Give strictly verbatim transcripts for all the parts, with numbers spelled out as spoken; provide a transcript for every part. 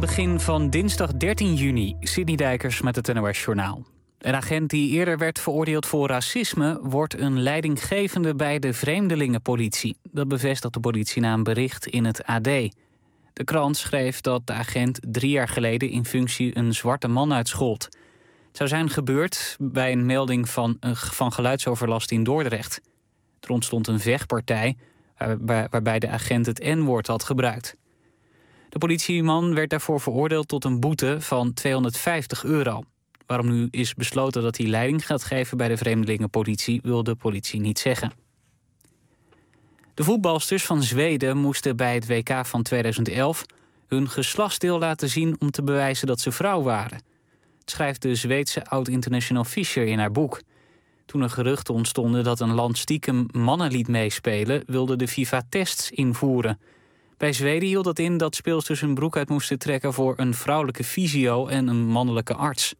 begin van dinsdag dertien juni. Sidney Dijkers met het N O S-journaal. Een agent die eerder werd veroordeeld voor racisme wordt een leidinggevende bij de vreemdelingenpolitie. Dat bevestigt de politie na een bericht in het A D. De krant schreef dat de agent drie jaar geleden in functie een zwarte man uitschold. Het zou zijn gebeurd bij een melding van, van geluidsoverlast in Dordrecht. Er ontstond een vechtpartij waar, waarbij de agent het N-woord had gebruikt. De politieman werd daarvoor veroordeeld tot een boete van tweehonderdvijftig euro. Waarom nu is besloten dat hij leiding gaat geven bij de vreemdelingenpolitie, wil de politie niet zeggen. De voetbalsters van Zweden moesten bij het W K van tweeduizend elf hun geslachtsdeel laten zien om te bewijzen dat ze vrouw waren. Het schrijft de Zweedse oud-international Fischer in haar boek. Toen er geruchten ontstonden dat een land stiekem mannen liet meespelen, wilde de FIFA tests invoeren. Bij Zweden hield dat in dat speelsters hun broek uit moesten trekken voor een vrouwelijke fysio en een mannelijke arts.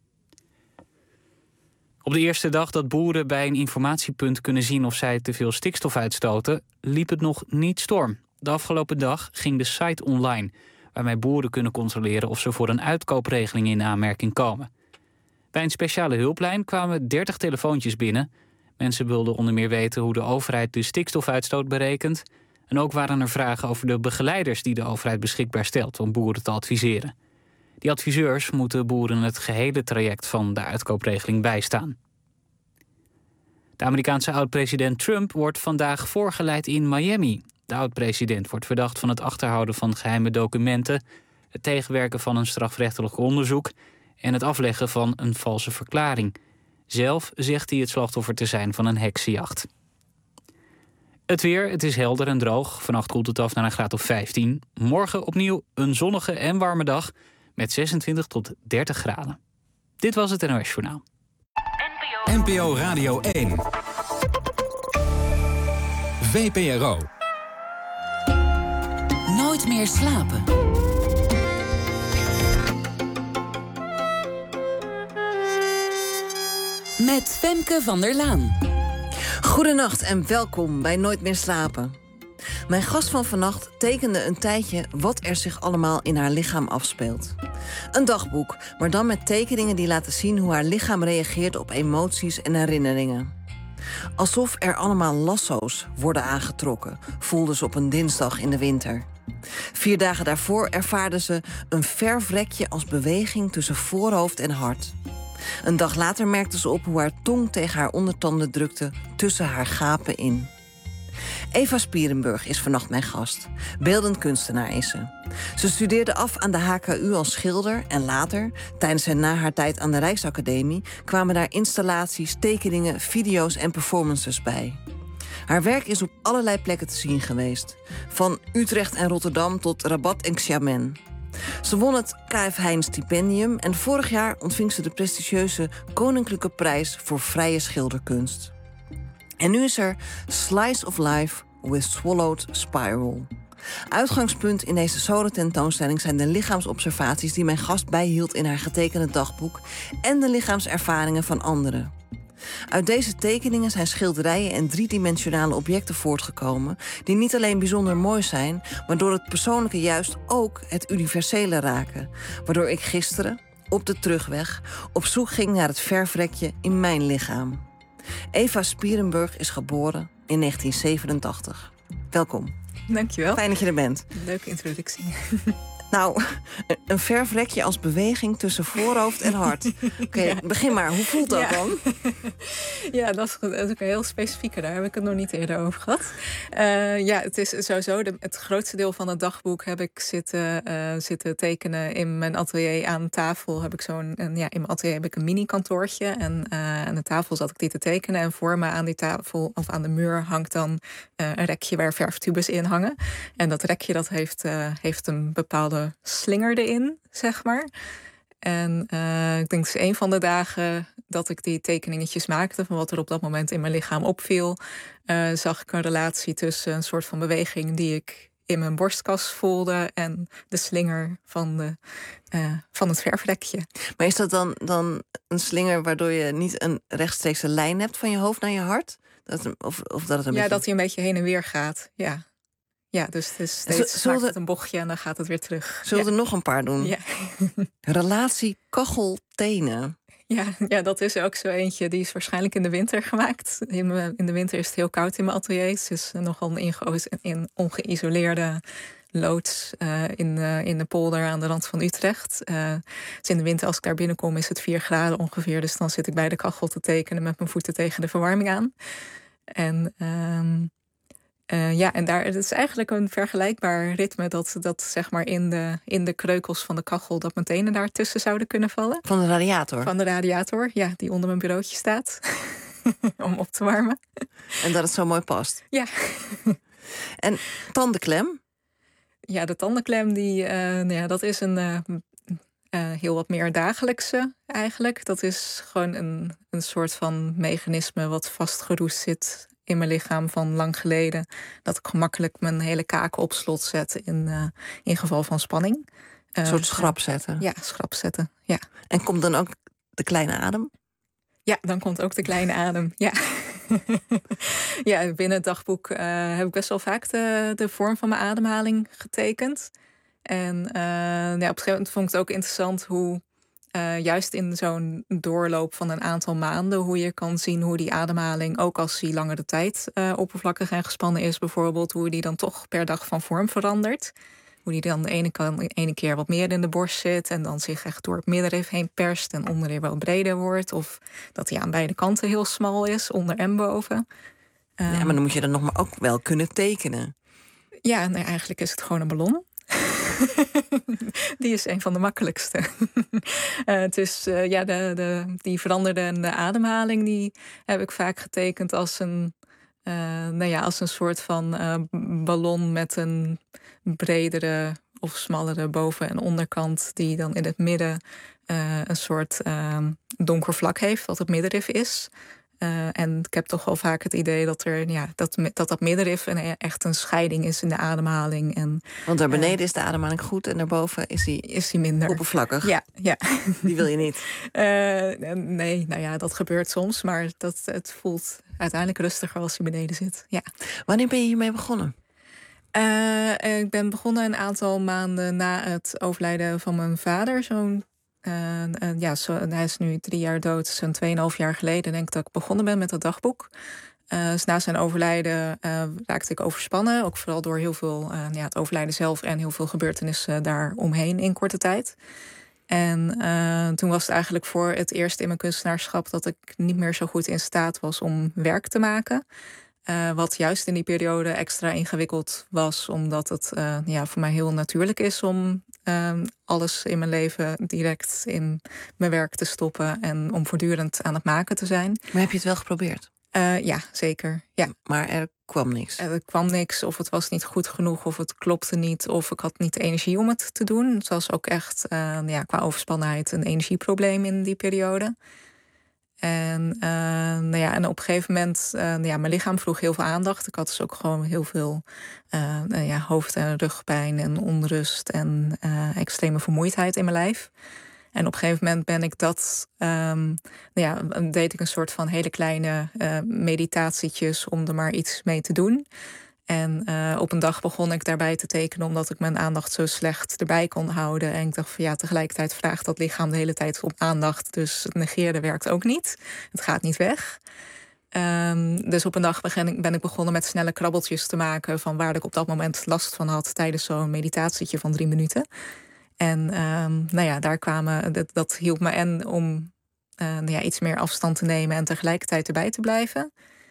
Op de eerste dag dat boeren bij een informatiepunt kunnen zien of zij te veel stikstof uitstoten, liep het nog niet storm. De afgelopen dag ging de site online, waarmee boeren kunnen controleren of ze voor een uitkoopregeling in aanmerking komen. Bij een speciale hulplijn kwamen dertig telefoontjes binnen. Mensen wilden onder meer weten hoe de overheid de stikstofuitstoot berekent. En ook waren er vragen over de begeleiders die de overheid beschikbaar stelt om boeren te adviseren. Die adviseurs moeten boeren het gehele traject van de uitkoopregeling bijstaan. De Amerikaanse oud-president Trump wordt vandaag voorgeleid in Miami. De oud-president wordt verdacht van het achterhouden van geheime documenten, het tegenwerken van een strafrechtelijk onderzoek en het afleggen van een valse verklaring. Zelf zegt hij het slachtoffer te zijn van een heksenjacht. Het weer, het is helder en droog. Vannacht koelt het af naar een graad of vijftien. Morgen opnieuw een zonnige en warme dag met zesentwintig tot dertig graden. Dit was het N O S-journaal. N P O Radio één. V P R O. Nooit meer slapen. Met Femke van der Laan. Goedenacht en welkom bij Nooit meer slapen. Mijn gast van vannacht tekende een tijdje wat er zich allemaal in haar lichaam afspeelt. Een dagboek, maar dan met tekeningen die laten zien hoe haar lichaam reageert op emoties en herinneringen. Alsof er allemaal lasso's worden aangetrokken, voelde ze op een dinsdag in de winter. Vier dagen daarvoor ervaarde ze een verfrekje als beweging tussen voorhoofd en hart. Een dag later merkte ze op hoe haar tong tegen haar ondertanden drukte tussen haar gapen in. Eva Spierenburg is vannacht mijn gast. Beeldend kunstenaar is ze. Ze studeerde af aan de H K U als schilder en later, tijdens en na haar tijd aan de Rijksacademie, kwamen daar installaties, tekeningen, video's en performances bij. Haar werk is op allerlei plekken te zien geweest. Van Utrecht en Rotterdam tot Rabat en Xiamen. Ze won het K F Heijn stipendium en vorig jaar ontving ze de prestigieuze Koninklijke Prijs voor Vrije Schilderkunst. En nu is er Slice of Life with Swallowed Spiral. Uitgangspunt in deze solo-tentoonstelling zijn de lichaamsobservaties die mijn gast bijhield in haar getekende dagboek en de lichaamservaringen van anderen. Uit deze tekeningen zijn schilderijen en driedimensionale objecten voortgekomen die niet alleen bijzonder mooi zijn, maar door het persoonlijke juist ook het universele raken. Waardoor ik gisteren, op de terugweg, op zoek ging naar het verfrekje in mijn lichaam. Eva Spierenburg is geboren in negentien zevenentachtig. Welkom. Dankjewel. Fijn dat je er bent. Leuke introductie. Nou, een verfrekje als beweging tussen voorhoofd en hart. Oké, okay, ja. Begin maar. Hoe voelt dat ja. dan? Ja, dat is, dat is ook een heel specifieke. Daar heb ik het nog niet eerder over gehad. Uh, ja, het is sowieso de, het grootste deel van het dagboek heb ik zitten, uh, zitten tekenen in mijn atelier aan tafel. Heb ik zo'n, een, ja, in mijn atelier heb ik een mini-kantoortje. En uh, aan de tafel zat ik die te tekenen. En voor me aan die tafel of aan de muur hangt dan uh, een rekje waar verftubes in hangen. En dat rekje dat heeft, uh, heeft een bepaalde slinger erin, zeg maar. En uh, ik denk dat een van de dagen dat ik die tekeningetjes maakte van wat er op dat moment in mijn lichaam opviel, uh, zag ik een relatie tussen een soort van beweging die ik in mijn borstkas voelde en de slinger van, de, uh, van het verfrekje. Maar is dat dan, dan een slinger waardoor je niet een rechtstreekse lijn hebt van je hoofd naar je hart? Dat, of, of dat het een ja, beetje... dat hij een beetje heen en weer gaat, ja. Ja, dus het is steeds Zullen maakt het een bochtje en dan gaat het weer terug. Zullen we ja. er nog een paar doen? Ja. Relatie kachel-tenen. Ja, ja, dat is ook zo eentje. Die is waarschijnlijk in de winter gemaakt. In, in de winter is het heel koud in mijn atelier. Het is nogal een inge- in ongeïsoleerde loods uh, in, uh, in de polder aan de rand van Utrecht. Uh, dus in de winter, als ik daar binnenkom, is het vier graden ongeveer. Dus dan zit ik bij de kachel te tekenen met mijn voeten tegen de verwarming aan. En um, uh, ja, en daar het is eigenlijk een vergelijkbaar ritme dat, dat zeg maar in de, in de kreukels van de kachel, dat mijn tenen daar tussen zouden kunnen vallen. Van de radiator? Van de radiator, ja, die onder mijn bureautje staat. Om op te warmen. En dat het zo mooi past. Ja. En tandenklem? Ja, de tandenklem, die, uh, nou ja, dat is een uh, uh, heel wat meer dagelijkse eigenlijk. Dat is gewoon een, een soort van mechanisme wat vastgeroest zit in mijn lichaam van lang geleden. Dat ik gemakkelijk mijn hele kaken op slot zet in, uh, in geval van spanning. Uh, Een soort schrap zetten? Ja, schrap zetten, ja. En komt dan ook de kleine adem? Ja, dan komt ook de kleine adem, ja. Ja, binnen het dagboek uh, heb ik best wel vaak de, de vorm van mijn ademhaling getekend. En uh, ja, op een gegeven moment vond ik het ook interessant hoe uh, juist in zo'n doorloop van een aantal maanden, hoe je kan zien hoe die ademhaling, ook als die langere tijd uh, oppervlakkig en gespannen is bijvoorbeeld, hoe die dan toch per dag van vorm verandert. Hoe die dan de ene, kan, de ene keer wat meer in de borst zit en dan zich echt door het middenrif heen perst en onderin wel breder wordt. Of dat hij aan beide kanten heel smal is, onder en boven. Um, ja, maar dan moet je dat nog maar ook wel kunnen tekenen. Ja, nee, eigenlijk is het gewoon een ballon. Die is een van de makkelijkste. uh, het is, uh, ja, de, de, die veranderende ademhaling die heb ik vaak getekend als een, uh, nou ja, als een soort van uh, ballon met een bredere of smallere boven- en onderkant, die dan in het midden uh, een soort uh, donker vlak heeft, wat het middenrif is. Uh, en ik heb toch wel vaak het idee dat er, ja, dat, dat, dat middenrif een, echt een scheiding is in de ademhaling. En, Want daar beneden uh, is de ademhaling goed en daarboven is die, is die minder oppervlakkig. Ja, ja. Die wil je niet. Uh, nee, nou ja, dat gebeurt soms, maar dat, het voelt uiteindelijk rustiger als hij beneden zit. Ja. Wanneer ben je hiermee begonnen? Uh, ik ben begonnen een aantal maanden na het overlijden van mijn vader. Zo'n, uh, uh, ja, zo, hij is nu drie jaar dood. Zo'n tweeënhalf jaar geleden denk ik dat ik begonnen ben met dat dagboek. Uh, dus na zijn overlijden uh, raakte ik overspannen. Ook vooral door heel veel, uh, ja, het overlijden zelf en heel veel gebeurtenissen daar omheen in korte tijd. En uh, toen was het eigenlijk voor het eerst in mijn kunstenaarschap dat ik niet meer zo goed in staat was om werk te maken. Uh, wat juist in die periode extra ingewikkeld was, omdat het uh, ja, voor mij heel natuurlijk is om uh, alles in mijn leven direct in mijn werk te stoppen en om voortdurend aan het maken te zijn. Maar heb je het wel geprobeerd? Uh, ja, zeker. Ja. Maar er kwam niks? Er kwam niks, of het was niet goed genoeg, of het klopte niet, of ik had niet de energie om het te doen. Het was ook echt uh, ja, qua overspannenheid een energieprobleem in die periode. En, uh, nou ja, en op een gegeven moment, uh, nou ja, mijn lichaam vroeg heel veel aandacht. Ik had dus ook gewoon heel veel uh, nou ja, hoofd- en rugpijn en onrust en uh, extreme vermoeidheid in mijn lijf. En op een gegeven moment ben ik dat, um, nou ja, deed ik een soort van hele kleine uh, meditatietjes om er maar iets mee te doen. En uh, op een dag begon ik daarbij te tekenen omdat ik mijn aandacht zo slecht erbij kon houden. En ik dacht van ja, tegelijkertijd vraagt dat lichaam de hele tijd om aandacht. Dus het negeren werkt ook niet. Het gaat niet weg. Um, dus op een dag ben ik, ben ik begonnen met snelle krabbeltjes te maken van waar ik op dat moment last van had tijdens zo'n meditatietje van drie minuten. En um, nou ja, daar kwamen, dat, dat hielp me en om uh, nou ja, iets meer afstand te nemen en tegelijkertijd erbij te blijven.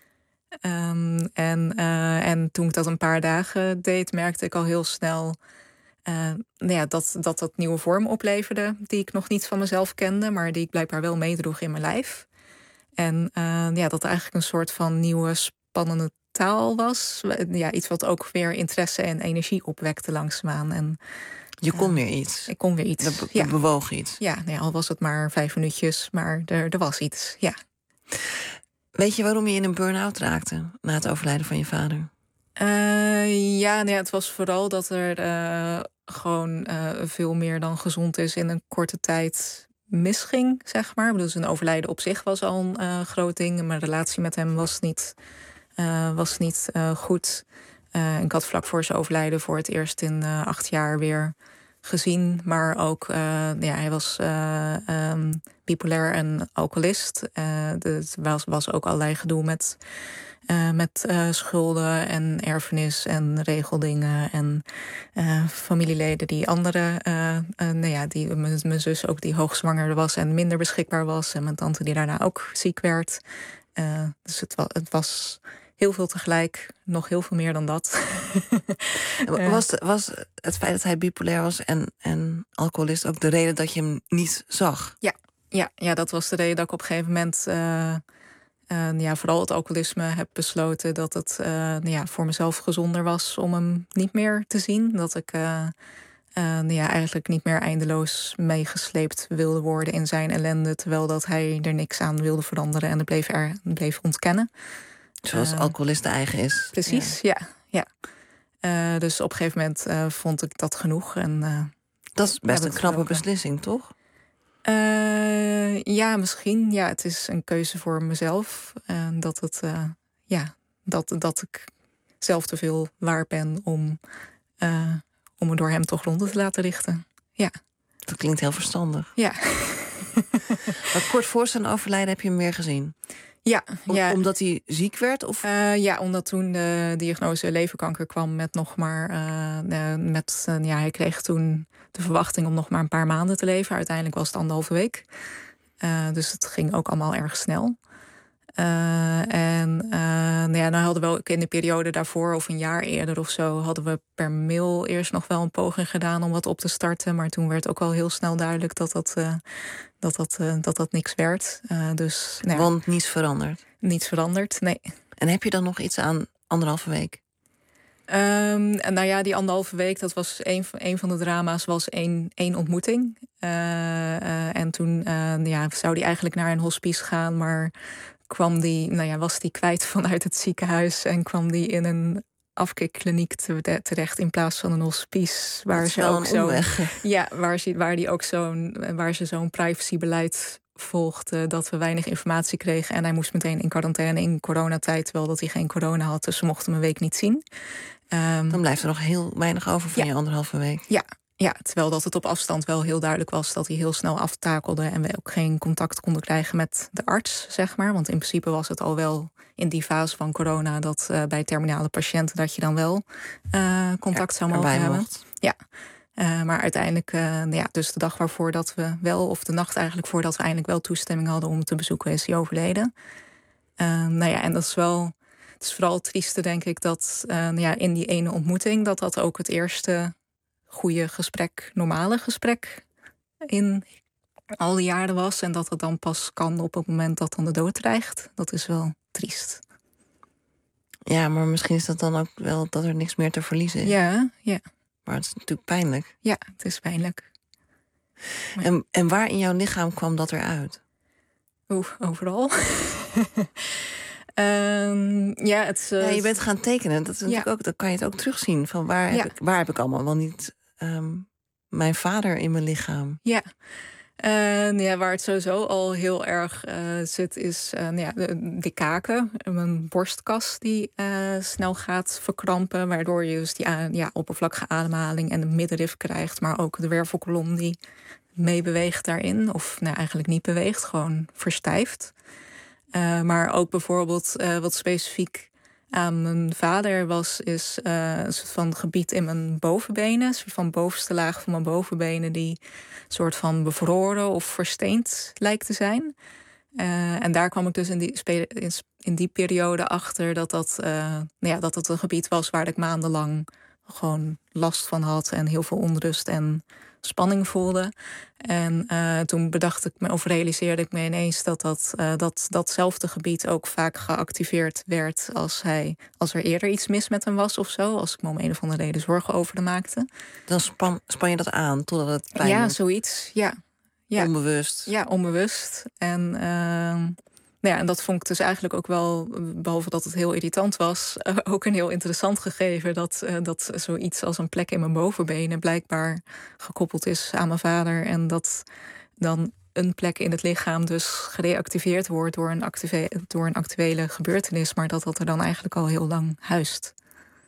Um, en, uh, en toen ik dat een paar dagen deed, merkte ik al heel snel uh, nou ja, dat, dat dat nieuwe vorm opleverde, die ik nog niet van mezelf kende, maar die ik blijkbaar wel meedroeg in mijn lijf. En uh, ja, dat eigenlijk een soort van nieuwe spannende taal was. Ja, iets wat ook weer interesse en energie opwekte langzaamaan. En je kon weer iets. Ik kon weer iets. Er, be- ja. er bewoog iets. Ja, nee, al was het maar vijf minuutjes, maar er, er was iets, ja. Weet je waarom je in een burn-out raakte na het overlijden van je vader? Uh, ja, nee, het was vooral dat er uh, gewoon uh, veel meer dan gezond is in een korte tijd misging, zeg maar. Ik bedoel, zijn overlijden op zich was al een uh, groot ding. Mijn relatie met hem was niet, uh, was niet uh, goed. Uh, ik had vlak voor zijn overlijden voor het eerst in uh, acht jaar weer gezien. Maar ook, uh, ja, hij was uh, um, bipolair en alcoholist. Uh, er was, was ook allerlei gedoe met, uh, met uh, schulden en erfenis en regeldingen. En uh, familieleden die andere, uh, uh, nou ja, die, mijn, mijn zus ook die hoogzwanger was en minder beschikbaar was. En mijn tante die daarna ook ziek werd. Uh, dus het, wa- het was heel veel tegelijk, nog heel veel meer dan dat. was, was het feit dat hij bipolair was en, en alcoholist ook de reden dat je hem niet zag? Ja, ja, ja, dat was de reden dat ik op een gegeven moment uh, uh, ja, vooral het alcoholisme heb besloten dat het uh, nou ja, voor mezelf gezonder was om hem niet meer te zien. Dat ik uh, uh, nou ja, eigenlijk niet meer eindeloos meegesleept wilde worden in zijn ellende, terwijl dat hij er niks aan wilde veranderen en er bleef, er, bleef ontkennen. Zoals uh, alcoholisten eigen is. Precies, ja. ja, ja. Uh, dus op een gegeven moment uh, vond ik dat genoeg. En, uh, dat is best een knappe beslissing, toch? Uh, ja, misschien. Ja, het is een keuze voor mezelf. Uh, dat, het, uh, ja, dat, dat ik zelf te veel waard ben om, uh, om me door hem toch rond te laten richten. Ja. Dat klinkt heel verstandig. Ja. Maar kort voor zijn overlijden heb je hem weer gezien? Ja, Om, ja. Omdat hij ziek werd? Of? Uh, ja, omdat toen de diagnose leverkanker kwam met nog maar... Uh, uh, met, uh, ja, hij kreeg toen de verwachting om nog maar een paar maanden te leven. Uiteindelijk was het anderhalve week. Uh, dus het ging ook allemaal erg snel. Uh, en uh, nou ja, dan hadden we ook in de periode daarvoor, of een jaar eerder of zo, hadden we per mail eerst nog wel een poging gedaan om wat op te starten. Maar toen werd ook al heel snel duidelijk dat dat, uh, dat, dat, uh, dat, dat niks werd. Uh, dus, nou ja, Want niets veranderd? Niets veranderd, nee. En heb je dan nog iets aan anderhalve week? Um, en nou ja, die anderhalve week, dat was een, een van de drama's, was één, één ontmoeting. Uh, uh, en toen uh, ja, zou die eigenlijk naar een hospice gaan, maar kwam die, nou ja, was die kwijt vanuit het ziekenhuis en kwam die in een afkikkliniek terecht in plaats van een hospice, waar ze ook zo, ja, waar ze, waar die ook zo'n, waar ze zo'n privacybeleid volgde, dat we weinig informatie kregen en hij moest meteen in quarantaine in coronatijd, terwijl dat hij geen corona had, dus ze mochten hem een week niet zien. Um, Dan blijft er nog heel weinig over van ja. je anderhalve week. Ja. Ja, terwijl dat het op afstand wel heel duidelijk was dat hij heel snel aftakelde en we ook geen contact konden krijgen met de arts, zeg maar. Want in principe was het al wel in die fase van corona dat uh, bij terminale patiënten dat je dan wel uh, contact ja, zou mogen hebben. Mocht. Ja, uh, maar uiteindelijk, uh, ja, dus de dag waarvoor dat we wel, of de nacht eigenlijk voordat we eindelijk wel toestemming hadden om te bezoeken, is hij overleden. Uh, nou ja, en dat is wel, het is vooral trieste, denk ik, dat uh, nou ja, in die ene ontmoeting dat dat ook het eerste goede gesprek, normale gesprek in al die jaren was. En dat het dan pas kan op het moment dat dan de dood dreigt. Dat is wel triest. Ja, maar misschien is dat dan ook wel dat er niks meer te verliezen is. Ja, ja. Maar het is natuurlijk pijnlijk. Ja, het is pijnlijk. Maar... En, en waar in jouw lichaam kwam dat eruit? Oeh, overal. Um, ja, het, uh, ja, je bent gaan tekenen. Dat is natuurlijk ja. ook, dan kan je het ook terugzien. Van waar, heb ja. ik, waar heb ik allemaal wel niet um, mijn vader in mijn lichaam? Ja. Uh, ja, waar het sowieso al heel erg uh, zit, is uh, nou ja, de, de kaken. Mijn borstkas die uh, snel gaat verkrampen. Waardoor je dus die uh, ja, oppervlakkige ademhaling en de middenrif krijgt. Maar ook de wervelkolom die meebeweegt daarin. Of nou, eigenlijk niet beweegt, gewoon verstijft. Uh, maar ook bijvoorbeeld uh, wat specifiek aan mijn vader was, is uh, een soort van gebied in mijn bovenbenen. Een soort van bovenste laag van mijn bovenbenen die een soort van bevroren of versteend lijkt te zijn. Uh, en daar kwam ik dus in die, in, in die periode achter dat dat, uh, nou ja, dat het een gebied was waar ik maandenlang gewoon last van had en heel veel onrust en spanning voelde. En uh, toen bedacht ik me, of realiseerde ik me ineens dat, dat, uh, dat datzelfde gebied ook vaak geactiveerd werd als hij, als er eerder iets mis met hem was of zo. Als ik me om een of andere reden zorgen over hem maakte. Dan span, span je dat aan totdat het pijn Ja, doet. zoiets. Ja. ja. Onbewust. Ja, onbewust. En uh, Nou ja, en dat vond ik dus eigenlijk ook wel, behalve dat het heel irritant was, uh, ook een heel interessant gegeven. Dat, uh, dat zoiets als een plek in mijn bovenbenen blijkbaar gekoppeld is aan mijn vader. En dat dan een plek in het lichaam dus gereactiveerd wordt door een, active, door een actuele gebeurtenis. Maar dat dat er dan eigenlijk al heel lang huist.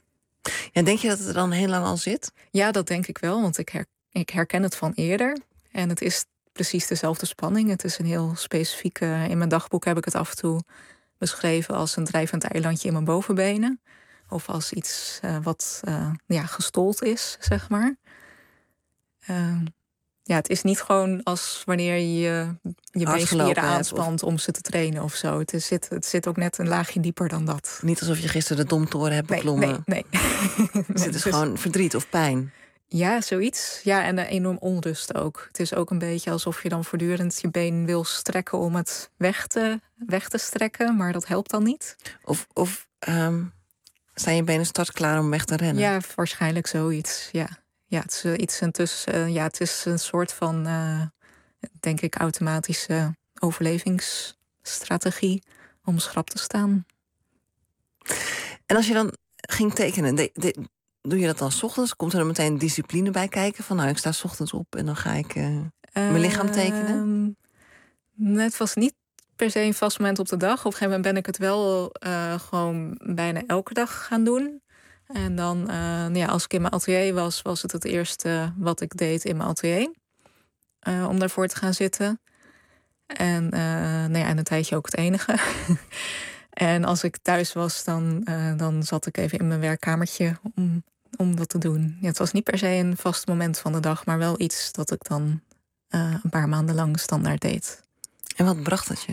Ja, denk je dat het er dan heel lang al zit? Ja, dat denk ik wel, want ik, her, ik herken het van eerder. En het is precies dezelfde spanning. Het is een heel specifieke... In mijn dagboek heb ik het af en toe beschreven als een drijvend eilandje in mijn bovenbenen. Of als iets uh, wat uh, ja, gestold is, zeg maar. Uh, ja, het is niet gewoon als wanneer je je beenspieren aanspant of... om ze te trainen of zo. Het, is, het, het zit ook net een laagje dieper dan dat. Niet alsof je gisteren de Domtoren hebt beklommen. Nee, nee. nee. Dus het is gewoon verdriet of pijn. Ja, zoiets. Ja, en uh, enorm onrust ook. Het is ook een beetje alsof je dan voortdurend je been wil strekken om het weg te, weg te strekken, maar dat helpt dan niet. Of, of um, zijn je benen startklaar om weg te rennen? Ja, waarschijnlijk zoiets, ja. Ja, het is uh, iets tussen. Uh, ja, het is een soort van, uh, denk ik, automatische overlevingsstrategie om schrap te staan. En als je dan ging tekenen, de, de, doe je dat dan 's ochtends? Komt er dan meteen discipline bij kijken? Van nou, ik sta 's ochtends op en dan ga ik uh, mijn lichaam tekenen? Uh, het was niet per se een vast moment op de dag. Op een gegeven moment ben ik het wel uh, gewoon bijna elke dag gaan doen. En dan, uh, nou ja, als ik in mijn atelier was, was het het eerste wat ik deed in mijn atelier. Uh, om daarvoor te gaan zitten. En, uh, nou ja, en een tijdje ook het enige. En als ik thuis was, dan, uh, dan zat ik even in mijn werkkamertje om, om wat te doen. Ja, het was niet per se een vast moment van de dag, maar wel iets dat ik dan uh, een paar maanden lang standaard deed. En wat bracht het je?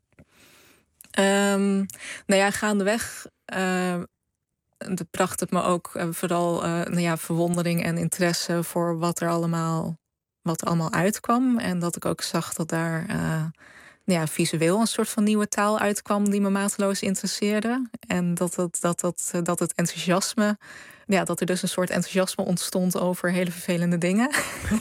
Um, nou ja, gaandeweg uh, dat bracht het me ook uh, vooral uh, nou ja, verwondering en interesse voor wat er allemaal, wat er allemaal uitkwam. En dat ik ook zag dat daar uh, nou ja, visueel een soort van nieuwe taal uitkwam die me mateloos interesseerde. En dat het, dat, dat, dat het enthousiasme, ja, dat er dus een soort enthousiasme ontstond over hele vervelende dingen.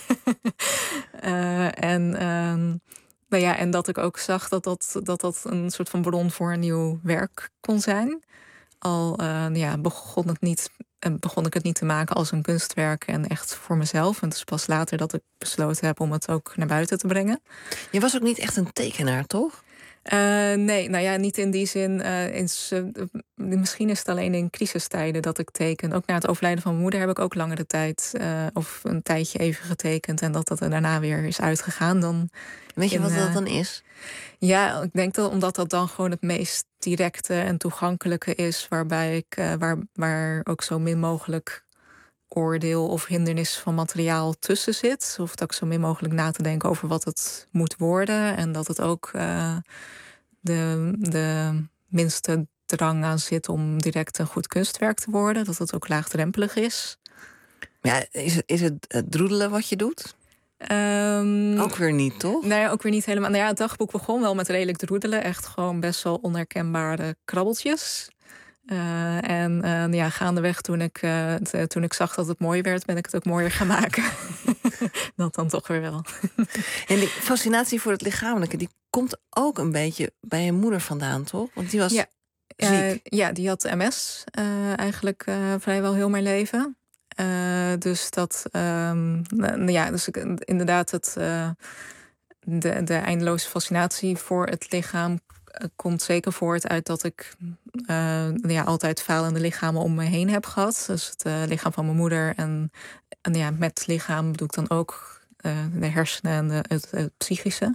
uh, en, uh, nou ja, en dat ik ook zag dat dat, dat dat een soort van bron voor een nieuw werk kon zijn. Al uh, ja, begon, het niet, begon ik het niet te maken als een kunstwerk en echt voor mezelf. En het is pas later dat ik besloten heb om het ook naar buiten te brengen. Je was ook niet echt een tekenaar, toch? Uh, nee, nou ja, niet in die zin. Uh, in, uh, misschien is het alleen in crisistijden dat ik teken. Ook na het overlijden van mijn moeder heb ik ook langere tijd uh, of een tijdje even getekend. En dat dat er daarna weer is uitgegaan. Dan Weet je in, wat dat uh, dan is? Ja, ik denk dat omdat dat dan gewoon het meest directe en toegankelijke is. Waarbij ik, uh, waar, waar ook zo min mogelijk oordeel of hindernis van materiaal tussen zit. Of dat ik zo min mogelijk na te denken over wat het moet worden. En dat het ook uh, de, de minste drang aan zit om direct een goed kunstwerk te worden. Dat het ook laagdrempelig is. Ja, is het, is het, het droedelen wat je doet? Um, ook weer niet, toch? Nou ja, ook weer niet helemaal. Nou ja, het dagboek begon wel met redelijk droedelen. Echt gewoon best wel onherkenbare krabbeltjes. Uh, en uh, ja, gaandeweg toen ik, uh, t- toen ik zag dat het mooi werd, ben ik het ook mooier gaan maken. Dat dan toch weer wel. En die fascinatie voor het lichamelijke, die komt ook een beetje bij je moeder vandaan, toch? Want die was ja. ziek. Uh, ja, die had M S uh, eigenlijk uh, vrijwel heel mijn leven. Uh, dus dat, um, nou ja, dus ik, inderdaad, het, uh, de, de eindeloze fascinatie voor het lichaam komt zeker voort uit dat ik uh, ja, altijd falende lichamen om me heen heb gehad. Dus het uh, lichaam van mijn moeder en, en ja, met lichaam bedoel ik dan ook uh, de hersenen en de, het, het psychische.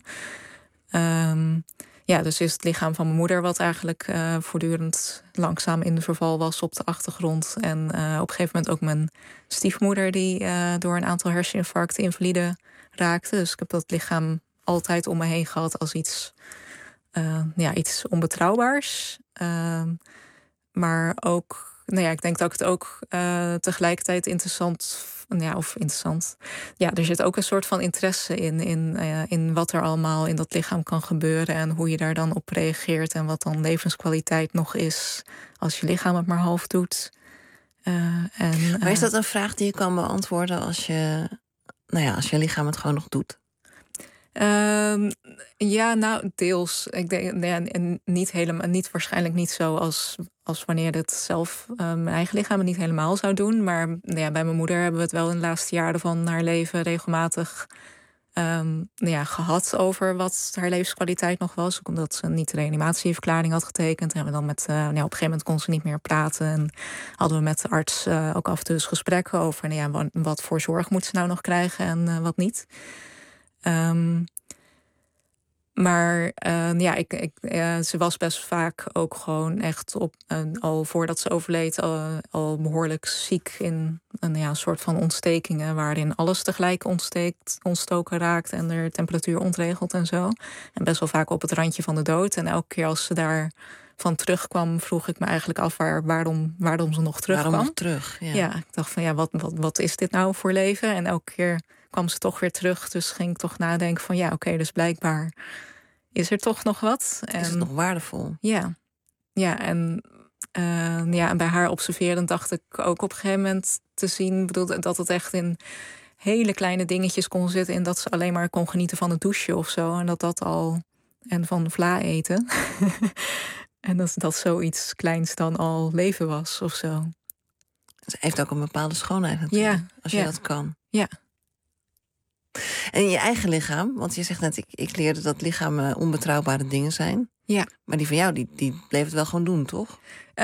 Um, ja, dus is het lichaam van mijn moeder wat eigenlijk uh, voortdurend langzaam in de verval was op de achtergrond. En uh, op een gegeven moment ook mijn stiefmoeder die uh, door een aantal herseninfarcten invalide raakte. Dus ik heb dat lichaam altijd om me heen gehad als iets, uh, ja, iets onbetrouwbaars. Uh, maar ook, nou ja, ik denk dat ik het ook uh, tegelijkertijd interessant, ja, of interessant. Ja, er zit ook een soort van interesse in, in, uh, in wat er allemaal in dat lichaam kan gebeuren en hoe je daar dan op reageert en wat dan levenskwaliteit nog is als je lichaam het maar half doet. Uh, en, uh, maar is dat een vraag die je kan beantwoorden als je, nou ja, als je lichaam het gewoon nog doet? Um, ja, nou, deels. Ik denk, nee, en niet helemaal, niet waarschijnlijk niet zo als, als wanneer het zelf uh, mijn eigen lichaam het niet helemaal zou doen. Maar nou ja, bij mijn moeder hebben we het wel in de laatste jaren van haar leven regelmatig um, nou ja, gehad over wat haar levenskwaliteit nog was. Ook omdat ze niet de reanimatieverklaring had getekend. En we dan met, uh, nou ja, op een gegeven moment kon ze niet meer praten. En hadden we met de arts uh, ook af en toe eens gesprekken over nou ja, wat, wat voor zorg moet ze nou nog krijgen en uh, wat niet. Um, Maar uh, ja, ik, ik, uh, ze was best vaak ook gewoon echt op, uh, al voordat ze overleed, al, al behoorlijk ziek in een ja, soort van ontstekingen waarin alles tegelijk ontsteekt, ontstoken raakt en de temperatuur ontregelt en zo. En best wel vaak op het randje van de dood. En elke keer als ze daar van terugkwam, vroeg ik me eigenlijk af waar, waarom, waarom ze nog terugkwam. Waarom nog terug? Ja. ja, ik dacht van ja, wat, wat, wat is dit nou voor leven? En elke keer kwam ze toch weer terug. Dus ging ik toch nadenken van ja, oké, okay, dus blijkbaar is er toch nog wat. En, is het nog waardevol? Ja, ja en, uh, ja, en bij haar observerend dacht ik ook op een gegeven moment te zien, bedoel, dat het echt in hele kleine dingetjes kon zitten, in dat ze alleen maar kon genieten van het douchen of zo. En dat dat al, en van vla eten. En dat, dat zoiets kleins dan al leven was of zo. Ze heeft ook een bepaalde schoonheid natuurlijk, ja, als je ja. dat kan. Ja. En in je eigen lichaam, want je zegt net, ik, ik leerde dat lichamen onbetrouwbare dingen zijn. Ja. Maar die van jou, die, die bleef het wel gewoon doen, toch?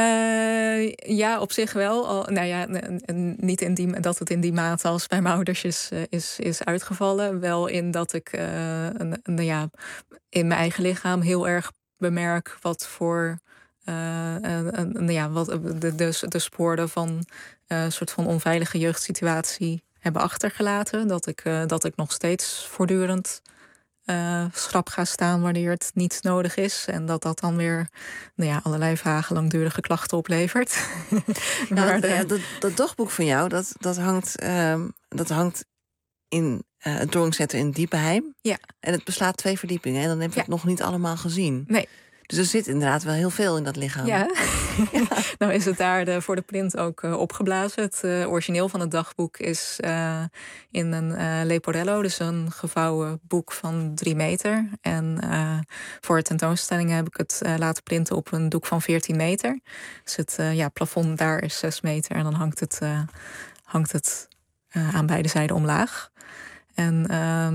Uh, ja, op zich wel. Al, nou ja, niet in die, dat het in die mate als bij mijn ouders is, is, is uitgevallen. Wel in dat ik uh, een, nou ja, in mijn eigen lichaam heel erg bemerk wat voor uh, uh, uh, ja, wat, de, de, de sporen van een uh, soort van onveilige jeugdsituatie hebben achtergelaten. Dat ik, uh, dat ik nog steeds voortdurend uh, schrap ga staan wanneer het niet nodig is. En dat dat dan weer nou ja, allerlei vage langdurige klachten oplevert. Ja, maar dat, ja, dat, dat dagboek van jou, dat, dat hangt, uh, dat hangt in uh, het Drawingcenter in Diepenheim. Ja. En het beslaat twee verdiepingen. En dan heb je ja. het nog niet allemaal gezien. Nee. Dus er zit inderdaad wel heel veel in dat lichaam. Ja, ja. Nou is het daar de, voor de print ook uh, opgeblazen. Het uh, origineel van het dagboek is uh, in een uh, Leporello, dus een gevouwen boek van drie meter. En uh, voor de tentoonstelling heb ik het uh, laten printen op een doek van veertien meter. Dus het uh, ja, plafond daar is zes meter en dan hangt het, uh, hangt het uh, aan beide zijden omlaag. En Uh,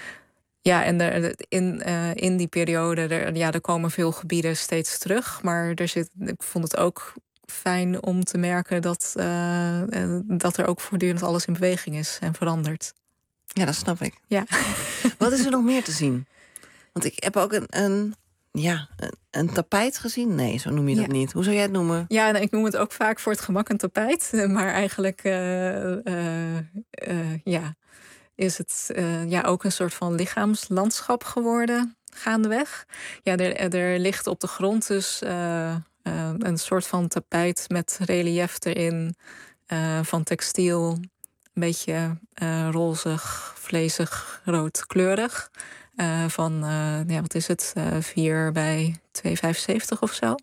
Ja, en er, in, uh, in die periode, er, ja, er komen veel gebieden steeds terug. Maar er zit, ik vond het ook fijn om te merken dat, uh, dat er ook voortdurend alles in beweging is en verandert. Ja, dat snap ik. Ja. Wat is er nog meer te zien? Want ik heb ook een, een, ja, een, een tapijt gezien. Nee, zo noem je dat ja. niet. Hoe zou jij het noemen? Ja, nou, ik noem het ook vaak voor het gemak een tapijt. Maar eigenlijk, uh, uh, uh, ja... is het uh, ja, ook een soort van lichaamslandschap geworden, gaandeweg. Ja, er, er ligt op de grond dus uh, uh, een soort van tapijt met reliëf erin, uh, van textiel, een beetje uh, rozig, vlezig, roodkleurig. Uh, van, uh, ja, wat is het, uh, vier bij twee komma vijfenzeventig of zo.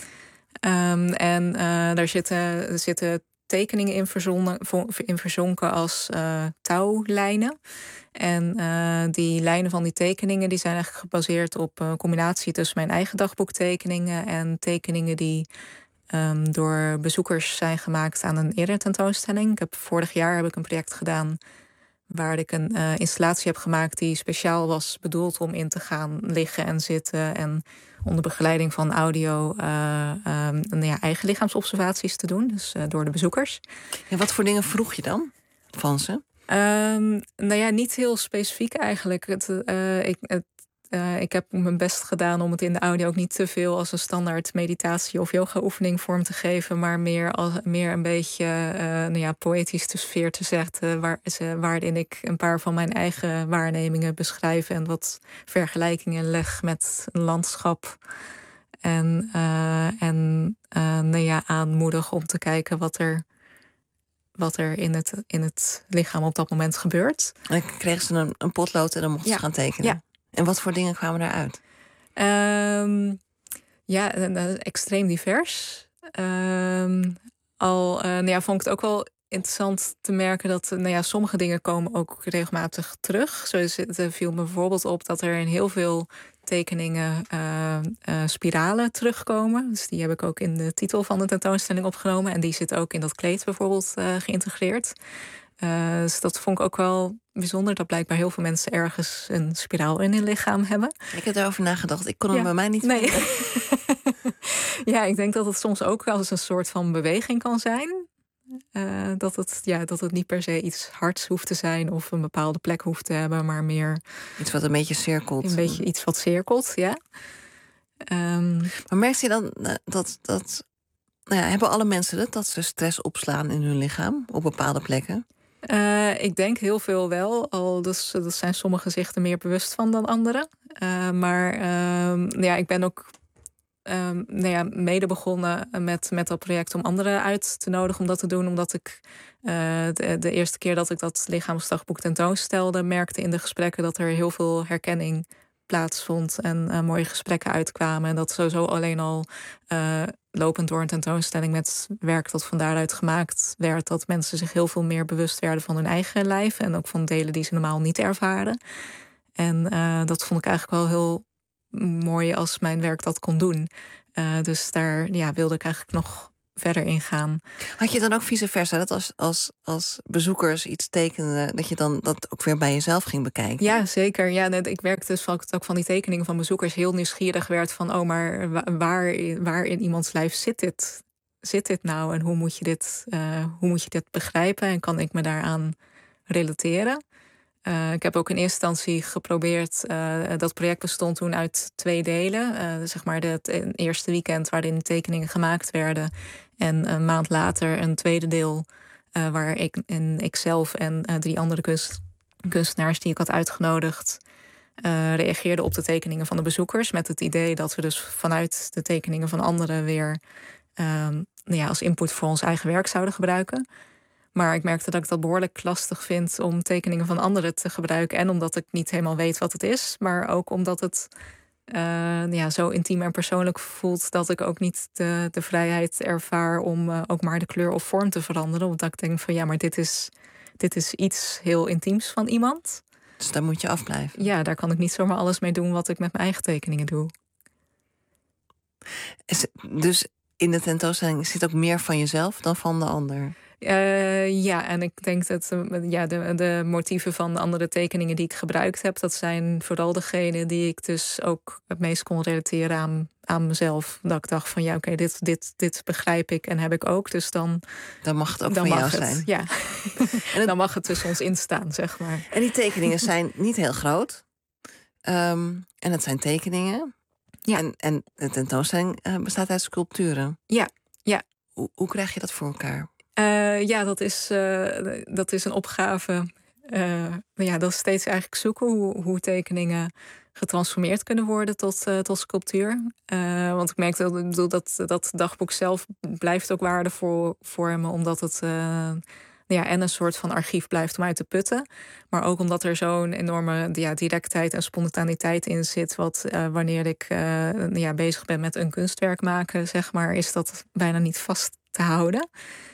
Um, en uh, daar zitten, zitten tekeningen in verzonken, in verzonken als uh, touwlijnen. En uh, die lijnen van die tekeningen die zijn eigenlijk gebaseerd op een combinatie tussen mijn eigen dagboektekeningen en tekeningen die um, door bezoekers zijn gemaakt aan een eerdere tentoonstelling. Ik heb, vorig jaar heb ik een project gedaan waar ik een uh, installatie heb gemaakt die speciaal was bedoeld om in te gaan liggen en zitten en onder begeleiding van audio uh, um, ja, eigen lichaamsobservaties te doen, dus uh, door de bezoekers. En wat voor dingen vroeg je dan van ze? Um, nou ja, niet heel specifiek eigenlijk. Het, uh, ik, het, uh, ik heb mijn best gedaan om het in de audio ook niet te veel als een standaard meditatie of yoga-oefening vorm te geven, maar meer, als, meer een beetje uh, nou ja, poëtisch de sfeer te zetten, waar, waarin ik een paar van mijn eigen waarnemingen beschrijf en wat vergelijkingen leg met een landschap. En, uh, en uh, nou ja, aanmoedig om te kijken wat er wat er in het, in het lichaam op dat moment gebeurt. En dan kregen ze een, een potlood en dan mochten ja. ze gaan tekenen. Ja. En wat voor dingen kwamen daaruit? Um, ja, extreem divers. Um, al uh, nou ja, vond ik het ook wel interessant te merken dat nou ja, sommige dingen komen ook regelmatig terug. Zo is het, uh, viel me bijvoorbeeld op dat er in heel veel tekeningen uh, uh, spiralen terugkomen. Dus die heb ik ook in de titel van de tentoonstelling opgenomen. En die zit ook in dat kleed bijvoorbeeld uh, geïntegreerd. Uh, dus dat vond ik ook wel bijzonder. Dat blijkbaar heel veel mensen ergens een spiraal in hun lichaam hebben. Ik heb erover nagedacht. Ik kon hem ja. bij mij niet nee. Ja, ik denk dat het soms ook als een soort van beweging kan zijn. Uh, dat, het, ja, dat het niet per se iets hards hoeft te zijn of een bepaalde plek hoeft te hebben, maar meer iets wat een beetje cirkelt. Een beetje iets wat cirkelt, ja. Um, maar merk je dan dat, dat nou ja, hebben alle mensen dat, dat ze stress opslaan in hun lichaam op bepaalde plekken? Uh, ik denk heel veel wel, al dus, dat zijn sommige zich er meer bewust van dan anderen. Uh, maar uh, ja, ik ben ook Um, nou ja, mede begonnen met, met dat project om anderen uit te nodigen om dat te doen. Omdat ik uh, de, de eerste keer dat ik dat lichaamsdagboek tentoonstelde, merkte in de gesprekken dat er heel veel herkenning plaatsvond en uh, mooie gesprekken uitkwamen. En dat sowieso alleen al uh, lopend door een tentoonstelling met werk dat van daaruit gemaakt werd, dat mensen zich heel veel meer bewust werden van hun eigen lijf en ook van delen die ze normaal niet ervaren. En uh, dat vond ik eigenlijk wel heel mooi als mijn werk dat kon doen. Uh, dus daar ja, wilde ik eigenlijk nog verder in gaan. Had je dan ook vice versa, dat als, als, als bezoekers iets tekenden, dat je dan dat ook weer bij jezelf ging bekijken? Ja, zeker. Ja, net, ik werkte dus ook van die tekeningen van bezoekers heel nieuwsgierig werd van, oh, maar waar, waar in iemands lijf zit dit? Zit dit nou? En hoe moet je dit, uh, hoe moet je dit begrijpen? En kan ik me daaraan relateren? Uh, ik heb ook in eerste instantie geprobeerd, uh, dat project bestond toen uit twee delen. Uh, zeg maar de, het eerste weekend waarin tekeningen gemaakt werden. En een maand later een tweede deel uh, waar ik en ikzelf en uh, drie andere kunst, kunstenaars die ik had uitgenodigd uh, reageerden op de tekeningen van de bezoekers. Met het idee dat we dus vanuit de tekeningen van anderen weer uh, ja, als input voor ons eigen werk zouden gebruiken. Maar ik merkte dat ik dat behoorlijk lastig vind om tekeningen van anderen te gebruiken. En omdat ik niet helemaal weet wat het is. Maar ook omdat het uh, ja, zo intiem en persoonlijk voelt dat ik ook niet de, de vrijheid ervaar om uh, ook maar de kleur of vorm te veranderen. Omdat ik denk van ja, maar dit is, dit is iets heel intiems van iemand. Dus daar moet je afblijven. Ja, daar kan ik niet zomaar alles mee doen wat ik met mijn eigen tekeningen doe. Dus in de tentoonstelling zit ook meer van jezelf dan van de ander? Uh, ja, en ik denk dat uh, ja, de, de motieven van de andere tekeningen die ik gebruikt heb, dat zijn vooral degene die ik dus ook het meest kon relateren aan, aan mezelf. Dat ik dacht van ja, oké, okay, dit, dit, dit begrijp ik en heb ik ook. Dus dan, dan mag het ook dan van jou het, zijn. Ja. En het, dan mag het tussen ons instaan, zeg maar. En die tekeningen zijn niet heel groot. Um, en het zijn tekeningen. Ja. En, en de tentoonstelling uh, bestaat uit sculpturen. Ja, ja. Hoe, hoe krijg je dat voor elkaar? Uh, ja, dat is, uh, dat is een opgave. Uh, ja, dat is steeds eigenlijk zoeken hoe, hoe tekeningen getransformeerd kunnen worden tot, uh, tot sculptuur. Uh, want ik merk dat, bedoel, dat dat dagboek zelf blijft ook waardevol voor me, omdat het uh, ja, en een soort van archief blijft om uit te putten. Maar ook omdat er zo'n enorme ja, directheid en spontaniteit in zit, wat uh, wanneer ik uh, ja, bezig ben met een kunstwerk maken, zeg maar, is dat bijna niet vast te houden.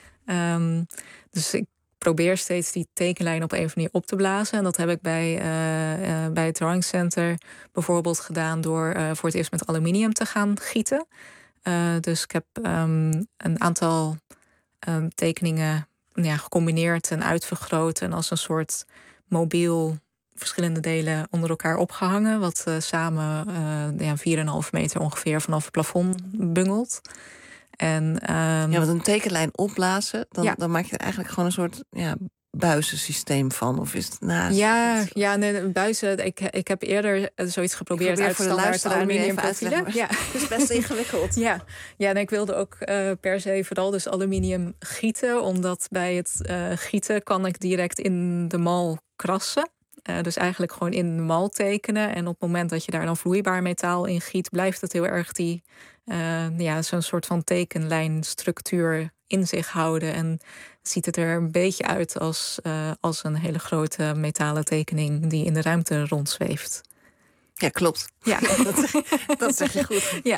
Um, dus ik probeer steeds die tekenlijn op een of andere manier op te blazen. En dat heb ik bij, uh, uh, bij het Drawing Center bijvoorbeeld gedaan door uh, voor het eerst met aluminium te gaan gieten. Uh, dus ik heb um, een aantal um, tekeningen ja, gecombineerd en uitvergroot en als een soort mobiel verschillende delen onder elkaar opgehangen, wat uh, samen uh, ja, vier komma vijf meter ongeveer vanaf het plafond bungelt. En, um, ja, want een tekenlijn opblazen, dan, ja. dan maak je er eigenlijk gewoon een soort ja, buizensysteem van. Of is het naast? Ja, ja nee, buizen. Ik, ik heb eerder zoiets geprobeerd uit standaard aluminium profielen. Ja, het is best ingewikkeld. Ja, ja en ik wilde ook uh, per se vooral dus aluminium gieten, omdat bij het uh, gieten kan ik direct in de mal krassen. Uh, dus eigenlijk gewoon in de mal tekenen. En op het moment dat je daar dan vloeibaar metaal in giet, blijft het heel erg die uh, ja, zo'n soort van tekenlijnstructuur in zich houden. En ziet het er een beetje uit als, uh, als een hele grote metalen tekening die in de ruimte rondzweeft. Ja, klopt. Ja. dat, dat zeg je goed. Ja.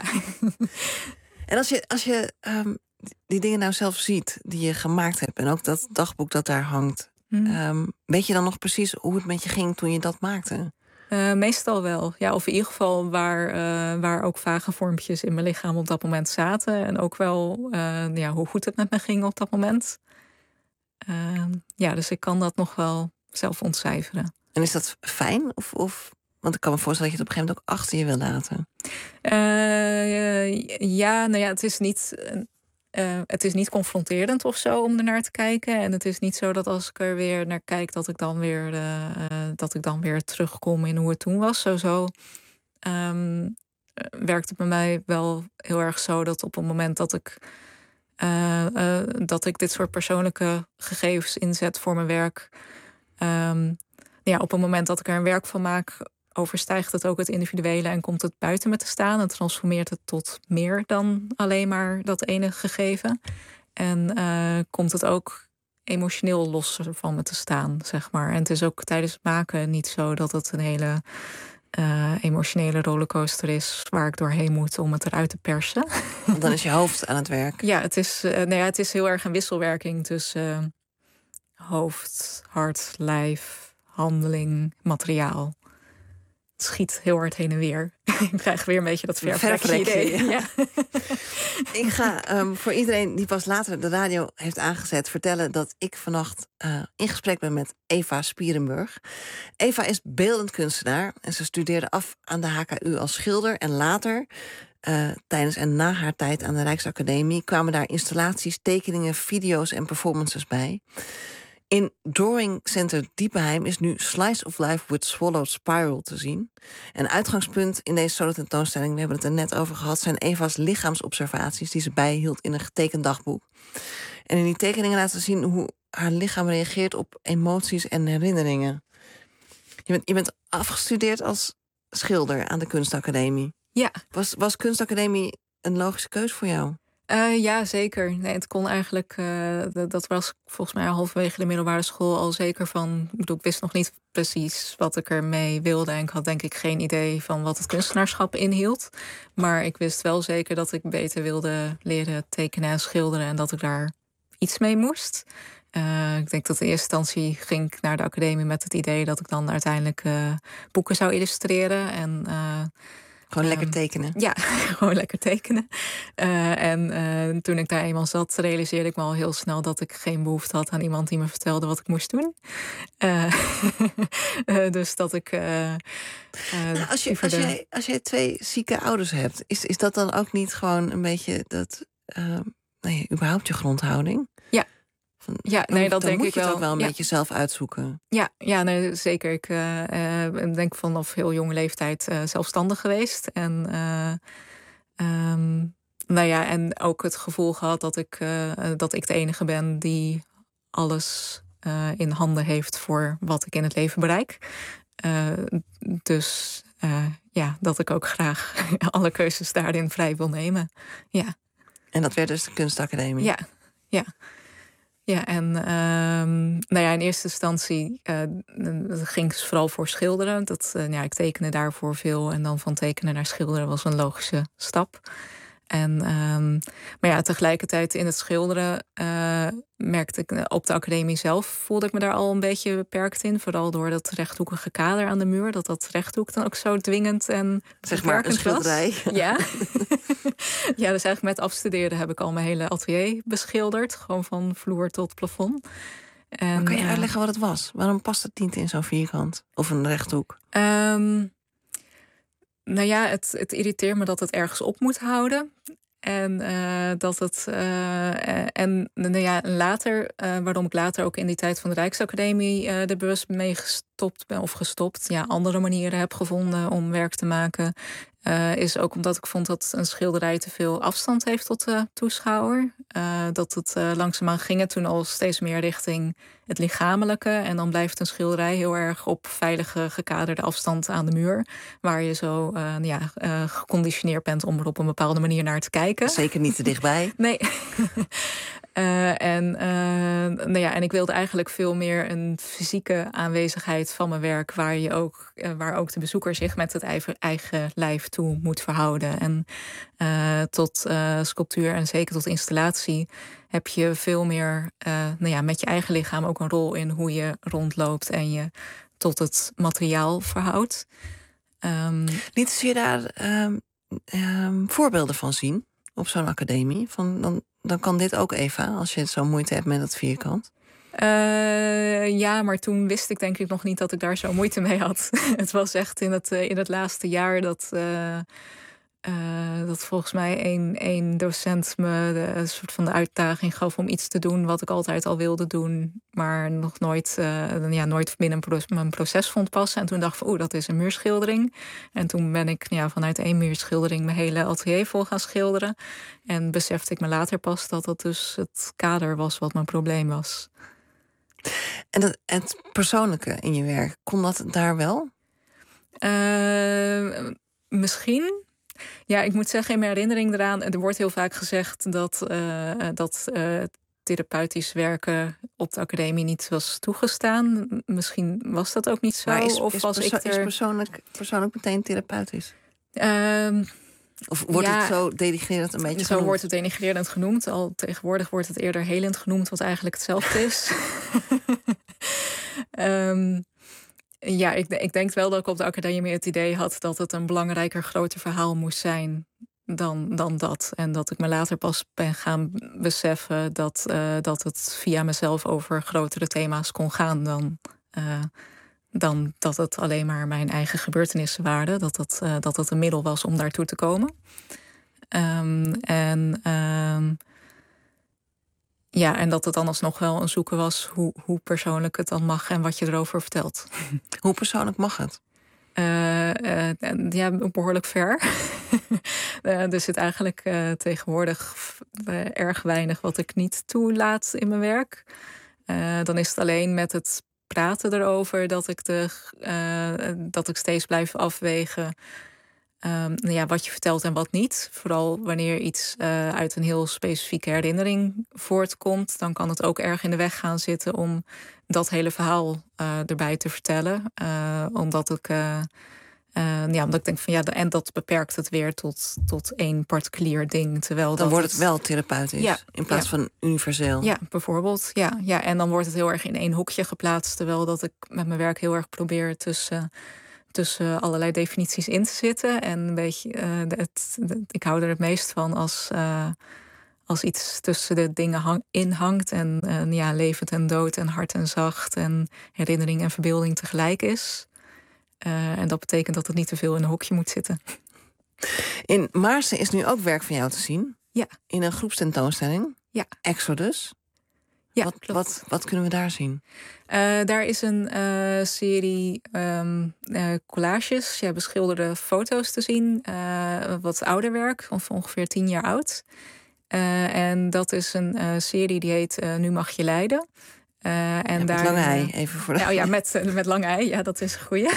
En als je, als je um, die dingen nou zelf ziet die je gemaakt hebt, en ook dat dagboek dat daar hangt, Hmm. Um, weet je dan nog precies hoe het met je ging toen je dat maakte? Uh, meestal wel. Ja, of in ieder geval waar, uh, waar ook vage vormpjes in mijn lichaam op dat moment zaten. En ook wel uh, ja, hoe goed het met me ging op dat moment. Uh, ja, dus ik kan dat nog wel zelf ontcijferen. En is dat fijn? Of, of, want ik kan me voorstellen dat je het op een gegeven moment ook achter je wil laten. Uh, uh, ja, nou ja, het is niet... Uh, het is niet confronterend of zo om er naar te kijken. En het is niet zo dat als ik er weer naar kijk, dat ik dan weer, uh, dat ik dan weer terugkom in hoe het toen was. Sowieso um, werkt het bij mij wel heel erg zo dat op het moment dat ik, uh, uh, dat ik dit soort persoonlijke gegevens inzet voor mijn werk. Um, ja, op het moment dat ik er een werk van maak, overstijgt het ook het individuele en komt het buiten me te staan. En transformeert het tot meer dan alleen maar dat ene gegeven. En uh, komt het ook emotioneel los van me te staan, zeg maar. En het is ook tijdens het maken niet zo dat het een hele uh, emotionele rollercoaster is waar ik doorheen moet om het eruit te persen. Want dan is je hoofd aan het werk. Ja, het is, uh, nou ja, het is heel erg een wisselwerking tussen uh, hoofd, hart, lijf, handeling, materiaal. Het schiet heel hard heen en weer. Ik krijg weer een beetje dat verfvlekje idee. Ja. Ik ga um, voor iedereen die pas later de radio heeft aangezet vertellen dat ik vannacht uh, in gesprek ben met Eva Spierenburg. Eva is beeldend kunstenaar en ze studeerde af aan de H K U als schilder. En later, uh, tijdens en na haar tijd aan de Rijksacademie, kwamen daar installaties, tekeningen, video's en performances bij. In Drawing Center Diepenheim is nu Slice of Life with Swallowed Spiral te zien. En uitgangspunt in deze solo-tentoonstelling, we hebben het er net over gehad, zijn Eva's lichaamsobservaties die ze bijhield in een getekend dagboek. En in die tekeningen laten zien hoe haar lichaam reageert op emoties en herinneringen. Je bent, je bent afgestudeerd als schilder aan de Kunstacademie. Ja. Was, was Kunstacademie een logische keus voor jou? Uh, ja, zeker. Nee, het kon eigenlijk, uh, dat was volgens mij halverwege de middelbare school al zeker van. Ik bedoel, ik wist nog niet precies wat ik ermee wilde. En ik had denk ik geen idee van wat het kunstenaarschap inhield. Maar ik wist wel zeker dat ik beter wilde leren tekenen en schilderen. En dat ik daar iets mee moest. Uh, ik denk dat in eerste instantie ging ik naar de academie met het idee dat ik dan uiteindelijk uh, boeken zou illustreren. En uh, Gewoon lekker tekenen? Um, ja, gewoon lekker tekenen. Uh, en uh, toen ik daar eenmaal zat, realiseerde ik me al heel snel dat ik geen behoefte had aan iemand die me vertelde wat ik moest doen. Uh, uh, dus dat ik... Uh, uh, nou, als, je, als, de... jij, als jij twee zieke ouders hebt, is, is dat dan ook niet gewoon een beetje dat... Uh, nee, überhaupt je grondhouding? Ja. Van, ja, nee, dat dan denk moet ik je wel. het ook wel een ja. beetje zelf uitzoeken. Ja, ja nee, zeker. Ik uh, uh, denk vanaf heel jonge leeftijd uh, zelfstandig geweest. En, uh, um, nou ja, en ook het gevoel gehad dat ik, uh, dat ik de enige ben die alles uh, in handen heeft voor wat ik in het leven bereik. Uh, dus uh, ja, dat ik ook graag alle keuzes daarin vrij wil nemen. Ja. En dat werd dus de Kunstacademie? Ja, ja. Ja, en um, nou ja, in eerste instantie uh, ging het vooral voor schilderen. Dat, uh, ja, ik tekende daarvoor veel. En dan van tekenen naar schilderen was een logische stap. En, um, maar ja, tegelijkertijd in het schilderen uh, merkte ik op de academie zelf voelde ik me daar al een beetje beperkt in. Vooral door dat rechthoekige kader aan de muur. Dat dat rechthoek dan ook zo dwingend en zeg maar een schilderij. Was. Ja. Ja, dus eigenlijk met afstuderen heb ik al mijn hele atelier beschilderd. Gewoon van vloer tot plafond. En, maar kan je uh, uitleggen wat het was? Waarom past het niet in zo'n vierkant? Of een rechthoek? Um, nou ja, het, het irriteert me dat het ergens op moet houden. En uh, dat het. Uh, en nou ja, later, uh, waarom ik later ook in die tijd van de Rijksacademie uh, er bewust mee gestopt ben of gestopt. Ja, andere manieren heb gevonden om werk te maken. Uh, is ook omdat ik vond dat een schilderij te veel afstand heeft tot de toeschouwer. Uh, dat het uh, langzaamaan ging het toen al steeds meer richting het lichamelijke. En dan blijft een schilderij heel erg op veilige gekaderde afstand aan de muur. Waar je zo uh, ja, uh, geconditioneerd bent om er op een bepaalde manier naar te kijken. Zeker niet te dichtbij. Nee. Uh, en, uh, nou ja, en ik wilde eigenlijk veel meer een fysieke aanwezigheid van mijn werk, waar je ook, uh, waar ook de bezoeker zich met het eigen, eigen lijf toe moet verhouden. En uh, tot uh, sculptuur en zeker tot installatie heb je veel meer uh, nou ja, met je eigen lichaam ook een rol in hoe je rondloopt en je tot het materiaal verhoudt. Um, Liet ze je daar um, um, voorbeelden van zien op zo'n academie? Van, dan, dan kan dit ook, Eva, als je zo moeite hebt met dat vierkant. Uh, ja, maar toen wist ik denk ik nog niet dat ik daar zo moeite mee had. Het was echt in het, uh, in het laatste jaar dat... Uh, Uh, dat volgens mij een, een docent me de, een soort van de uitdaging gaf om iets te doen wat ik altijd al wilde doen, maar nog nooit, uh, ja, nooit binnen een pro- mijn proces vond passen. En toen dacht ik van, oeh, dat is een muurschildering. En toen ben ik ja, vanuit één muurschildering mijn hele atelier vol gaan schilderen. En besefte ik me later pas dat dat dus het kader was wat mijn probleem was. En dat, het persoonlijke in je werk, kon dat daar wel? Uh, misschien. Ja, ik moet zeggen, in mijn herinnering eraan, er wordt heel vaak gezegd dat, uh, dat uh, therapeutisch werken op de academie niet was toegestaan. Misschien was dat ook niet zo. Maar is, of is, was perso- ik er... is persoonlijk, persoonlijk meteen therapeutisch? Uh, of wordt ja, het zo denigrerend een beetje Zo genoemd? wordt het denigrerend genoemd. Al tegenwoordig wordt het eerder helend genoemd, wat eigenlijk hetzelfde is. um, Ja, ik, ik denk wel dat ik op de academie het idee had dat het een belangrijker, groter verhaal moest zijn dan, dan dat. En dat ik me later pas ben gaan beseffen dat, uh, dat het via mezelf over grotere thema's kon gaan dan, uh, dan dat het alleen maar mijn eigen gebeurtenissen waren. Dat het, uh, dat het een middel was om daartoe te komen. Um, en... Um, Ja, en dat het dan alsnog wel een zoeken was hoe, hoe persoonlijk het dan mag en wat je erover vertelt. Hoe persoonlijk mag het? Uh, uh, ja, behoorlijk ver. uh, er zit eigenlijk uh, tegenwoordig uh, erg weinig wat ik niet toelaat in mijn werk. Uh, dan is het alleen met het praten erover dat ik, de, uh, dat ik steeds blijf afwegen. Um, nou ja, wat je vertelt en wat niet. Vooral wanneer iets uh, uit een heel specifieke herinnering voortkomt, dan kan het ook erg in de weg gaan zitten om dat hele verhaal uh, erbij te vertellen. Uh, omdat ik, uh, uh, ja, omdat ik denk van ja, en dat beperkt het weer tot, tot één particulier ding. Terwijl dan dat wordt het, het wel therapeutisch, ja, in plaats ja. van universeel. Ja, bijvoorbeeld. Ja, ja, en dan wordt het heel erg in één hokje geplaatst, terwijl dat ik met mijn werk heel erg probeer tussen... Uh, tussen allerlei definities in te zitten. En een beetje, uh, het, het, ik hou er het meest van als, uh, als iets tussen de dingen hang, in hangt. En uh, ja, levend en dood en hard en zacht. En herinnering en verbeelding tegelijk is. Uh, en dat betekent dat het niet te veel in een hokje moet zitten. In Maarsen is nu ook werk van jou te zien. Ja. In een groepstentoonstelling. Ja. Exodus. Ja, wat, wat, wat kunnen we daar zien? Uh, daar is een uh, serie um, uh, collages, ja, beschilderde foto's te zien. Uh, wat ouder werk, of ongeveer tien jaar oud. Uh, en dat is een uh, serie die heet uh, Nu mag je leiden. Uh, en ja, met daar, lange ei, even voor de... Nou ja, met, met lange ei, ja, dat is een goeie.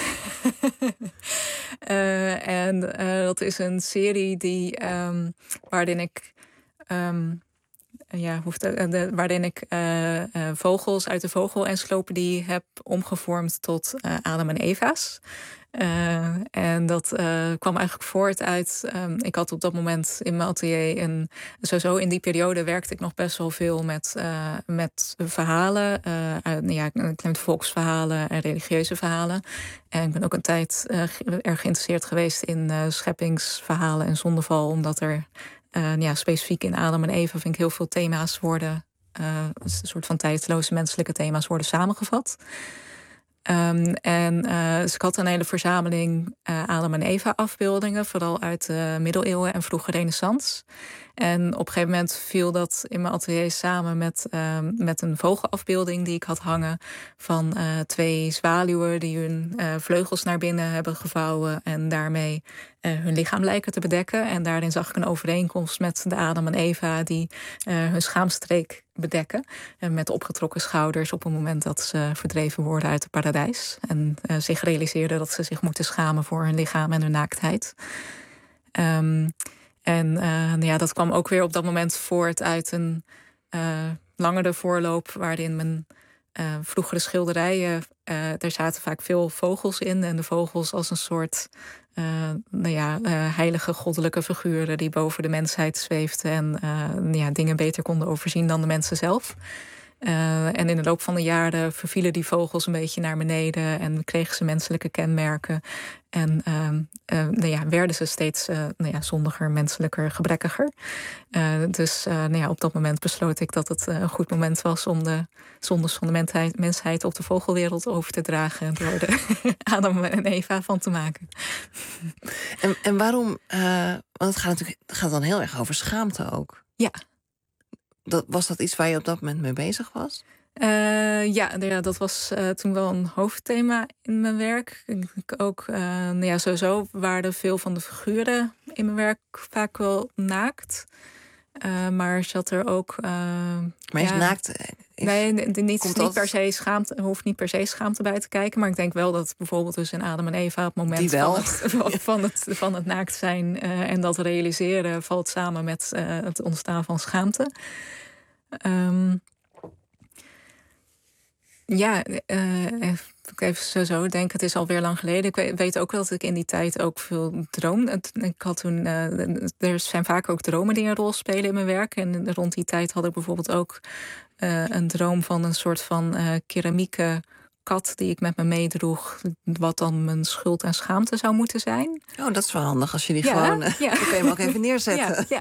uh, en uh, dat is een serie die, um, waarin ik... Um, Ja, de, de, waarin ik uh, uh, vogels uit de vogelencyclopedie heb omgevormd tot uh, Adam en Eva's. Uh, en dat uh, kwam eigenlijk voort uit... Um, ik had op dat moment in mijn atelier... een sowieso in die periode werkte ik nog best wel veel met, uh, met verhalen. Uh, uh, ja, met volksverhalen en religieuze verhalen. En ik ben ook een tijd uh, erg geïnteresseerd geweest in uh, scheppingsverhalen en zondeval, omdat er... Uh, ja, specifiek in Adam en Eva vind ik heel veel thema's worden... Uh, een soort van tijdloze menselijke thema's worden samengevat. Um, en uh, dus ik had een hele verzameling uh, Adam en Eva afbeeldingen, vooral uit de middeleeuwen en vroege renaissance. En op een gegeven moment viel dat in mijn atelier samen met, uh, met een vogelafbeelding die ik had hangen van uh, twee zwaluwen die hun uh, vleugels naar binnen hebben gevouwen en daarmee uh, hun lichaam lijken te bedekken. En daarin zag ik een overeenkomst met de Adam en Eva die uh, hun schaamstreek bedekken. En met opgetrokken schouders op het moment dat ze verdreven worden uit het paradijs. En uh, zich realiseerden dat ze zich moeten schamen voor hun lichaam en hun naaktheid. Um, en uh, nou ja, dat kwam ook weer op dat moment voort uit een uh, langere voorloop waarin mijn uh, vroegere schilderijen, uh, er zaten vaak veel vogels in. En de vogels als een soort uh, nou ja, uh, heilige goddelijke figuren die boven de mensheid zweefden en uh, ja, dingen beter konden overzien dan de mensen zelf. Uh, en in de loop van de jaren vervielen die vogels een beetje naar beneden en kregen ze menselijke kenmerken. En uh, uh, nou ja, werden ze steeds uh, nou ja, zondiger, menselijker, gebrekkiger. Uh, dus uh, nou ja, op dat moment besloot ik dat het uh, een goed moment was om de zondes van de mensheid, mensheid op de vogelwereld over te dragen en door de Adam en Eva van te maken. En, en waarom? Uh, want het gaat natuurlijk het gaat dan heel erg over schaamte ook. Ja. Dat, was dat iets waar je op dat moment mee bezig was? Uh, ja, ja, dat was uh, toen wel een hoofdthema in mijn werk. Ik ook, uh, nou ja, sowieso waren veel van de figuren in mijn werk vaak wel naakt. Uh, maar zat er ook... Uh, maar is ja, naakt... Is, nee, niet, niet dat... per se schaamte, er hoeft niet per se schaamte bij te kijken. Maar ik denk wel dat bijvoorbeeld dus in Adam en Eva... op het moment van het, van, het, van het naakt zijn uh, en dat realiseren... valt samen met uh, het ontstaan van schaamte. Um, ja, uh, even zo, zo denk, het is alweer lang geleden. Ik weet, weet ook wel dat ik in die tijd ook veel droomde. Ik had toen, uh, er zijn vaak ook dromen die een rol spelen in mijn werk. En rond die tijd had ik bijvoorbeeld ook uh, een droom van een soort van uh, keramieke kat die ik met me meedroeg, wat dan mijn schuld en schaamte zou moeten zijn. Oh, dat is wel handig als je die ja, gewoon... Uh, ja. Dan kun je hem ook even neerzetten. Ja, ja.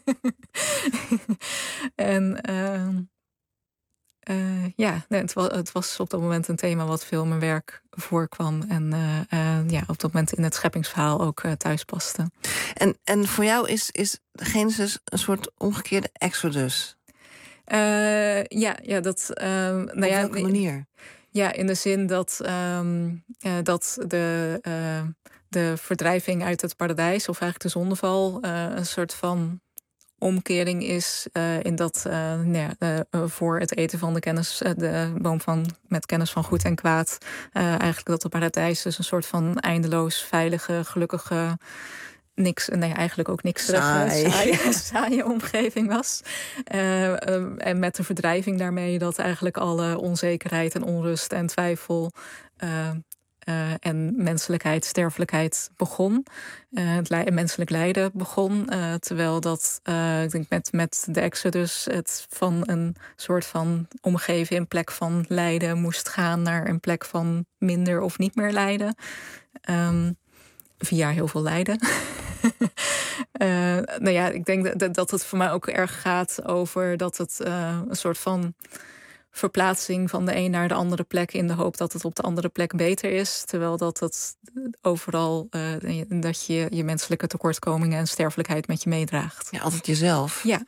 en... Uh, Uh, ja, nee, het, was, het was op dat moment een thema wat veel in mijn werk voorkwam. En uh, uh, ja, op dat moment in het scheppingsverhaal ook uh, thuis paste. En, en voor jou is, is Genesis een soort omgekeerde exodus? Uh, ja, ja, dat... Uh, nou Op ja, welke manier? Ja, in de zin dat, um, uh, dat de, uh, de verdrijving uit het paradijs, of eigenlijk de zondeval, uh, een soort van omkering is uh, in dat uh, nee, uh, voor het eten van de kennis, uh, de boom van met kennis van goed en kwaad, uh, eigenlijk dat het paradijs dus een soort van eindeloos veilige, gelukkige, niks, nee, eigenlijk ook niks saai. saaie, saaie omgeving was. Uh, uh, en met de verdrijving daarmee dat eigenlijk alle onzekerheid en onrust en twijfel uh, Uh, en menselijkheid, sterfelijkheid begon. Uh, het li- menselijk lijden begon. Uh, terwijl dat, uh, ik denk met, met de Exodus, het van een soort van omgeving, een plek van lijden moest gaan naar een plek van minder of niet meer lijden. Um, via heel veel lijden. uh, nou ja, ik denk dat, dat het voor mij ook erg gaat over dat het uh, een soort van verplaatsing van de een naar de andere plek in de hoop dat het op de andere plek beter is. Terwijl dat het overal uh, dat je je menselijke tekortkomingen en sterfelijkheid met je meedraagt. Ja, altijd jezelf. Ja.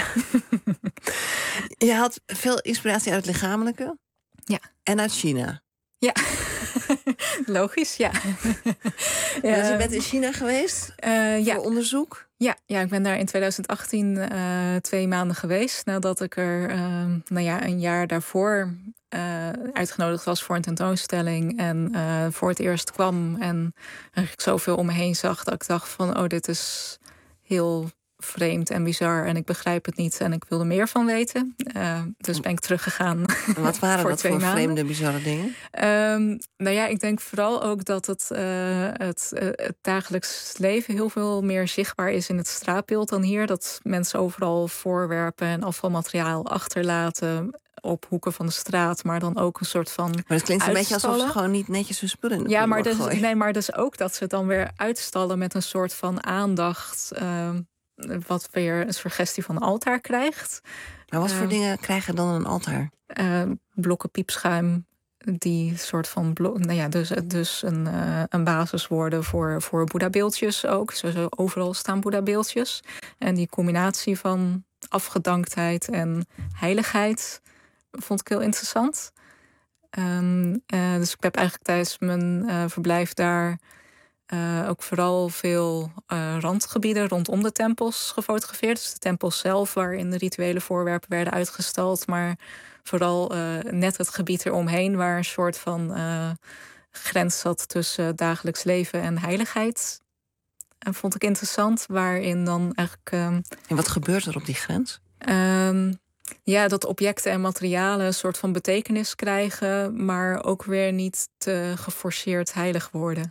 Je had veel inspiratie uit het lichamelijke. Ja. En uit China. Ja. Logisch, ja. ja. Dus je bent in China geweest uh, voor ja. onderzoek? Ja, ja, ik ben daar in twintig achttien uh, twee maanden geweest. Nadat ik er uh, nou ja, een jaar daarvoor uh, uitgenodigd was voor een tentoonstelling. En uh, voor het eerst kwam en eigenlijk zoveel om me heen zag dat ik dacht van, oh, dit is heel vreemd en bizar en ik begrijp het niet en ik wilde meer van weten. Uh, dus ben ik teruggegaan. En wat waren voor dat twee voor maanden. vreemde, bizarre dingen? Um, nou ja, ik denk vooral ook dat het, uh, het, uh, het dagelijks leven heel veel meer zichtbaar is in het straatbeeld dan hier. Dat mensen overal voorwerpen en afvalmateriaal achterlaten op hoeken van de straat, maar dan ook een soort van Maar het klinkt een beetje alsof uitstallen. ze gewoon niet netjes hun spullen in de Ja, maar dus, gooien. nee, maar dus ook dat ze het dan weer uitstallen met een soort van aandacht, uh, wat weer een suggestie van een altaar krijgt. Maar wat uh, voor dingen krijgen dan een altaar? Uh, blokken piepschuim die soort van blok, nou ja, dus, dus een, uh, een basis worden voor, voor Boeddha-beeldjes ook. Zo, overal staan Boeddha-beeldjes. En die combinatie van afgedanktheid en heiligheid vond ik heel interessant. Um, uh, dus ik heb eigenlijk tijdens mijn uh, verblijf daar uh, ook vooral veel uh, randgebieden rondom de tempels gefotografeerd. Dus de tempels zelf, waarin de rituele voorwerpen werden uitgestald, maar vooral uh, net het gebied eromheen, waar een soort van uh, grens zat tussen dagelijks leven en heiligheid. En vond ik interessant, waarin dan eigenlijk... Um, en wat gebeurt er op die grens? Um, ja, dat objecten en materialen een soort van betekenis krijgen, maar ook weer niet te geforceerd heilig worden.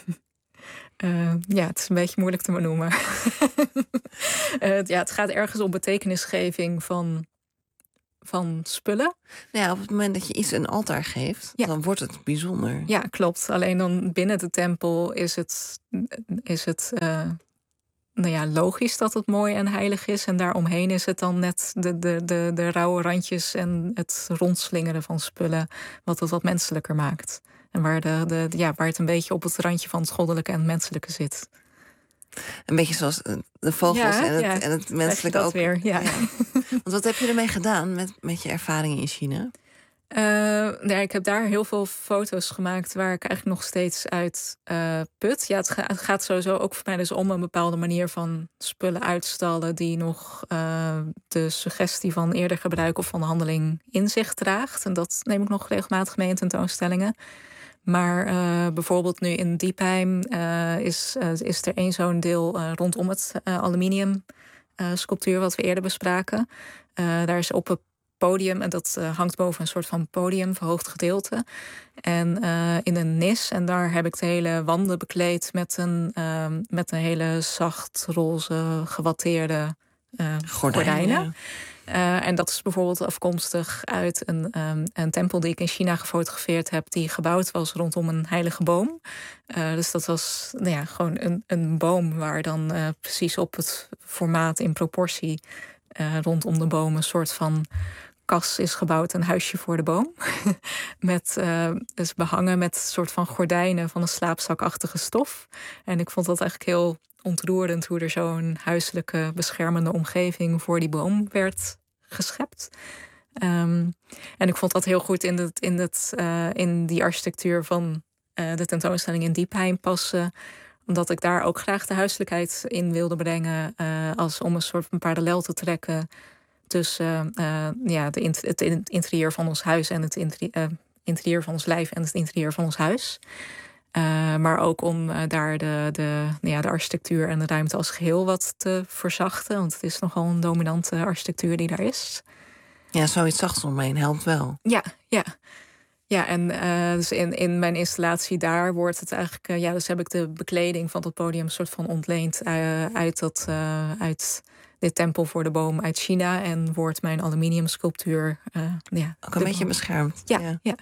Uh, ja, het is een beetje moeilijk te benoemen. uh, ja, het gaat ergens om betekenisgeving van van spullen. Ja, op het moment dat je iets een altaar geeft, ja. dan wordt het bijzonder. Ja, klopt. Alleen dan binnen de tempel is het, is het uh, nou ja, logisch dat het mooi en heilig is. En daaromheen is het dan net de, de, de, de rauwe randjes en het rondslingeren van spullen wat het wat menselijker maakt. En waar, de, de, ja, waar het een beetje op het randje van het goddelijke en het menselijke zit. Een beetje zoals de vogels ja, en, het, ja. en het menselijke dat ook. Weer, ja. Ja. Want wat heb je ermee gedaan met, met je ervaringen in China? Uh, ja, ik heb daar heel veel foto's gemaakt waar ik eigenlijk nog steeds uit uh, put. Ja, het, ga, het gaat sowieso ook voor mij dus om een bepaalde manier van spullen uitstallen die nog uh, de suggestie van eerder gebruik of van handeling in zich draagt. En dat neem ik nog regelmatig mee in tentoonstellingen. Maar uh, bijvoorbeeld nu in Diepheim uh, is, uh, is er één zo'n deel uh, rondom het uh, aluminium uh, sculptuur wat we eerder bespraken. Uh, daar is op het podium, en dat uh, hangt boven een soort van podium, verhoogd gedeelte. En uh, in een nis, en daar heb ik de hele wanden bekleed met een, uh, met een hele zacht roze gewatteerde uh, gordijnen. gordijnen. Uh, en dat is bijvoorbeeld afkomstig uit een, um, een tempel die ik in China gefotografeerd heb, die gebouwd was rondom een heilige boom. Uh, dus dat was nou ja, gewoon een, een boom waar dan uh, precies op het formaat in proportie uh, rondom de boom een soort van kas is gebouwd, een huisje voor de boom. met uh, dus behangen met een soort van gordijnen van een slaapzakachtige stof. En ik vond dat eigenlijk heel ontroerend hoe er zo'n huiselijke beschermende omgeving voor die boom werd geschept. Um, en ik vond dat heel goed in, het, in, het, uh, in die architectuur van uh, de tentoonstelling in Diepheim passen. Omdat ik daar ook graag de huiselijkheid in wilde brengen. Uh, als om een soort van parallel te trekken tussen uh, ja, de, het interieur van ons huis en het interieur, uh, interieur van ons lijf en het interieur van ons huis. Uh, maar ook om uh, daar de, de, nou ja, de architectuur en de ruimte als geheel wat te verzachten. Want het is nogal een dominante architectuur die daar is. Ja, zoiets zachts omheen helpt wel. Ja, ja. Ja, en uh, dus in, in mijn installatie daar wordt het eigenlijk... Uh, ja, dus heb ik de bekleding van het podium een soort van ontleend uh, uit, dat, uh, uit dit tempel voor de boom uit China. En wordt mijn aluminium sculptuur... Uh, ja, ook een beetje beschermd. Ja, ja. ja.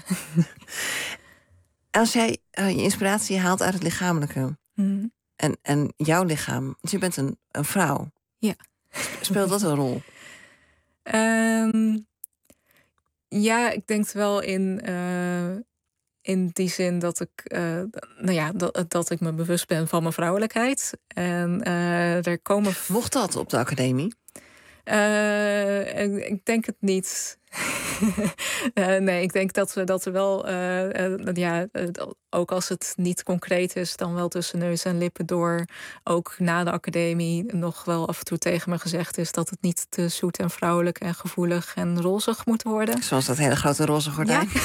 Als jij uh, je inspiratie haalt uit het lichamelijke... Mm. En, en jouw lichaam, want je bent een, een vrouw. Ja. Speelt dat een rol? Um, ja, ik denk wel in, uh, in die zin dat ik, uh, nou ja, dat, dat ik me bewust ben van mijn vrouwelijkheid. En uh, er komen... Mocht dat op de academie? Uh, ik, ik denk het niet. uh, nee, ik denk dat we dat er wel, uh, uh, ja, uh, ook als het niet concreet is, dan wel tussen neus en lippen door, ook na de academie nog wel af en toe tegen me gezegd is dat het niet te zoet en vrouwelijk en gevoelig en rozig moet worden. Zoals dat hele grote roze gordijn. Ja.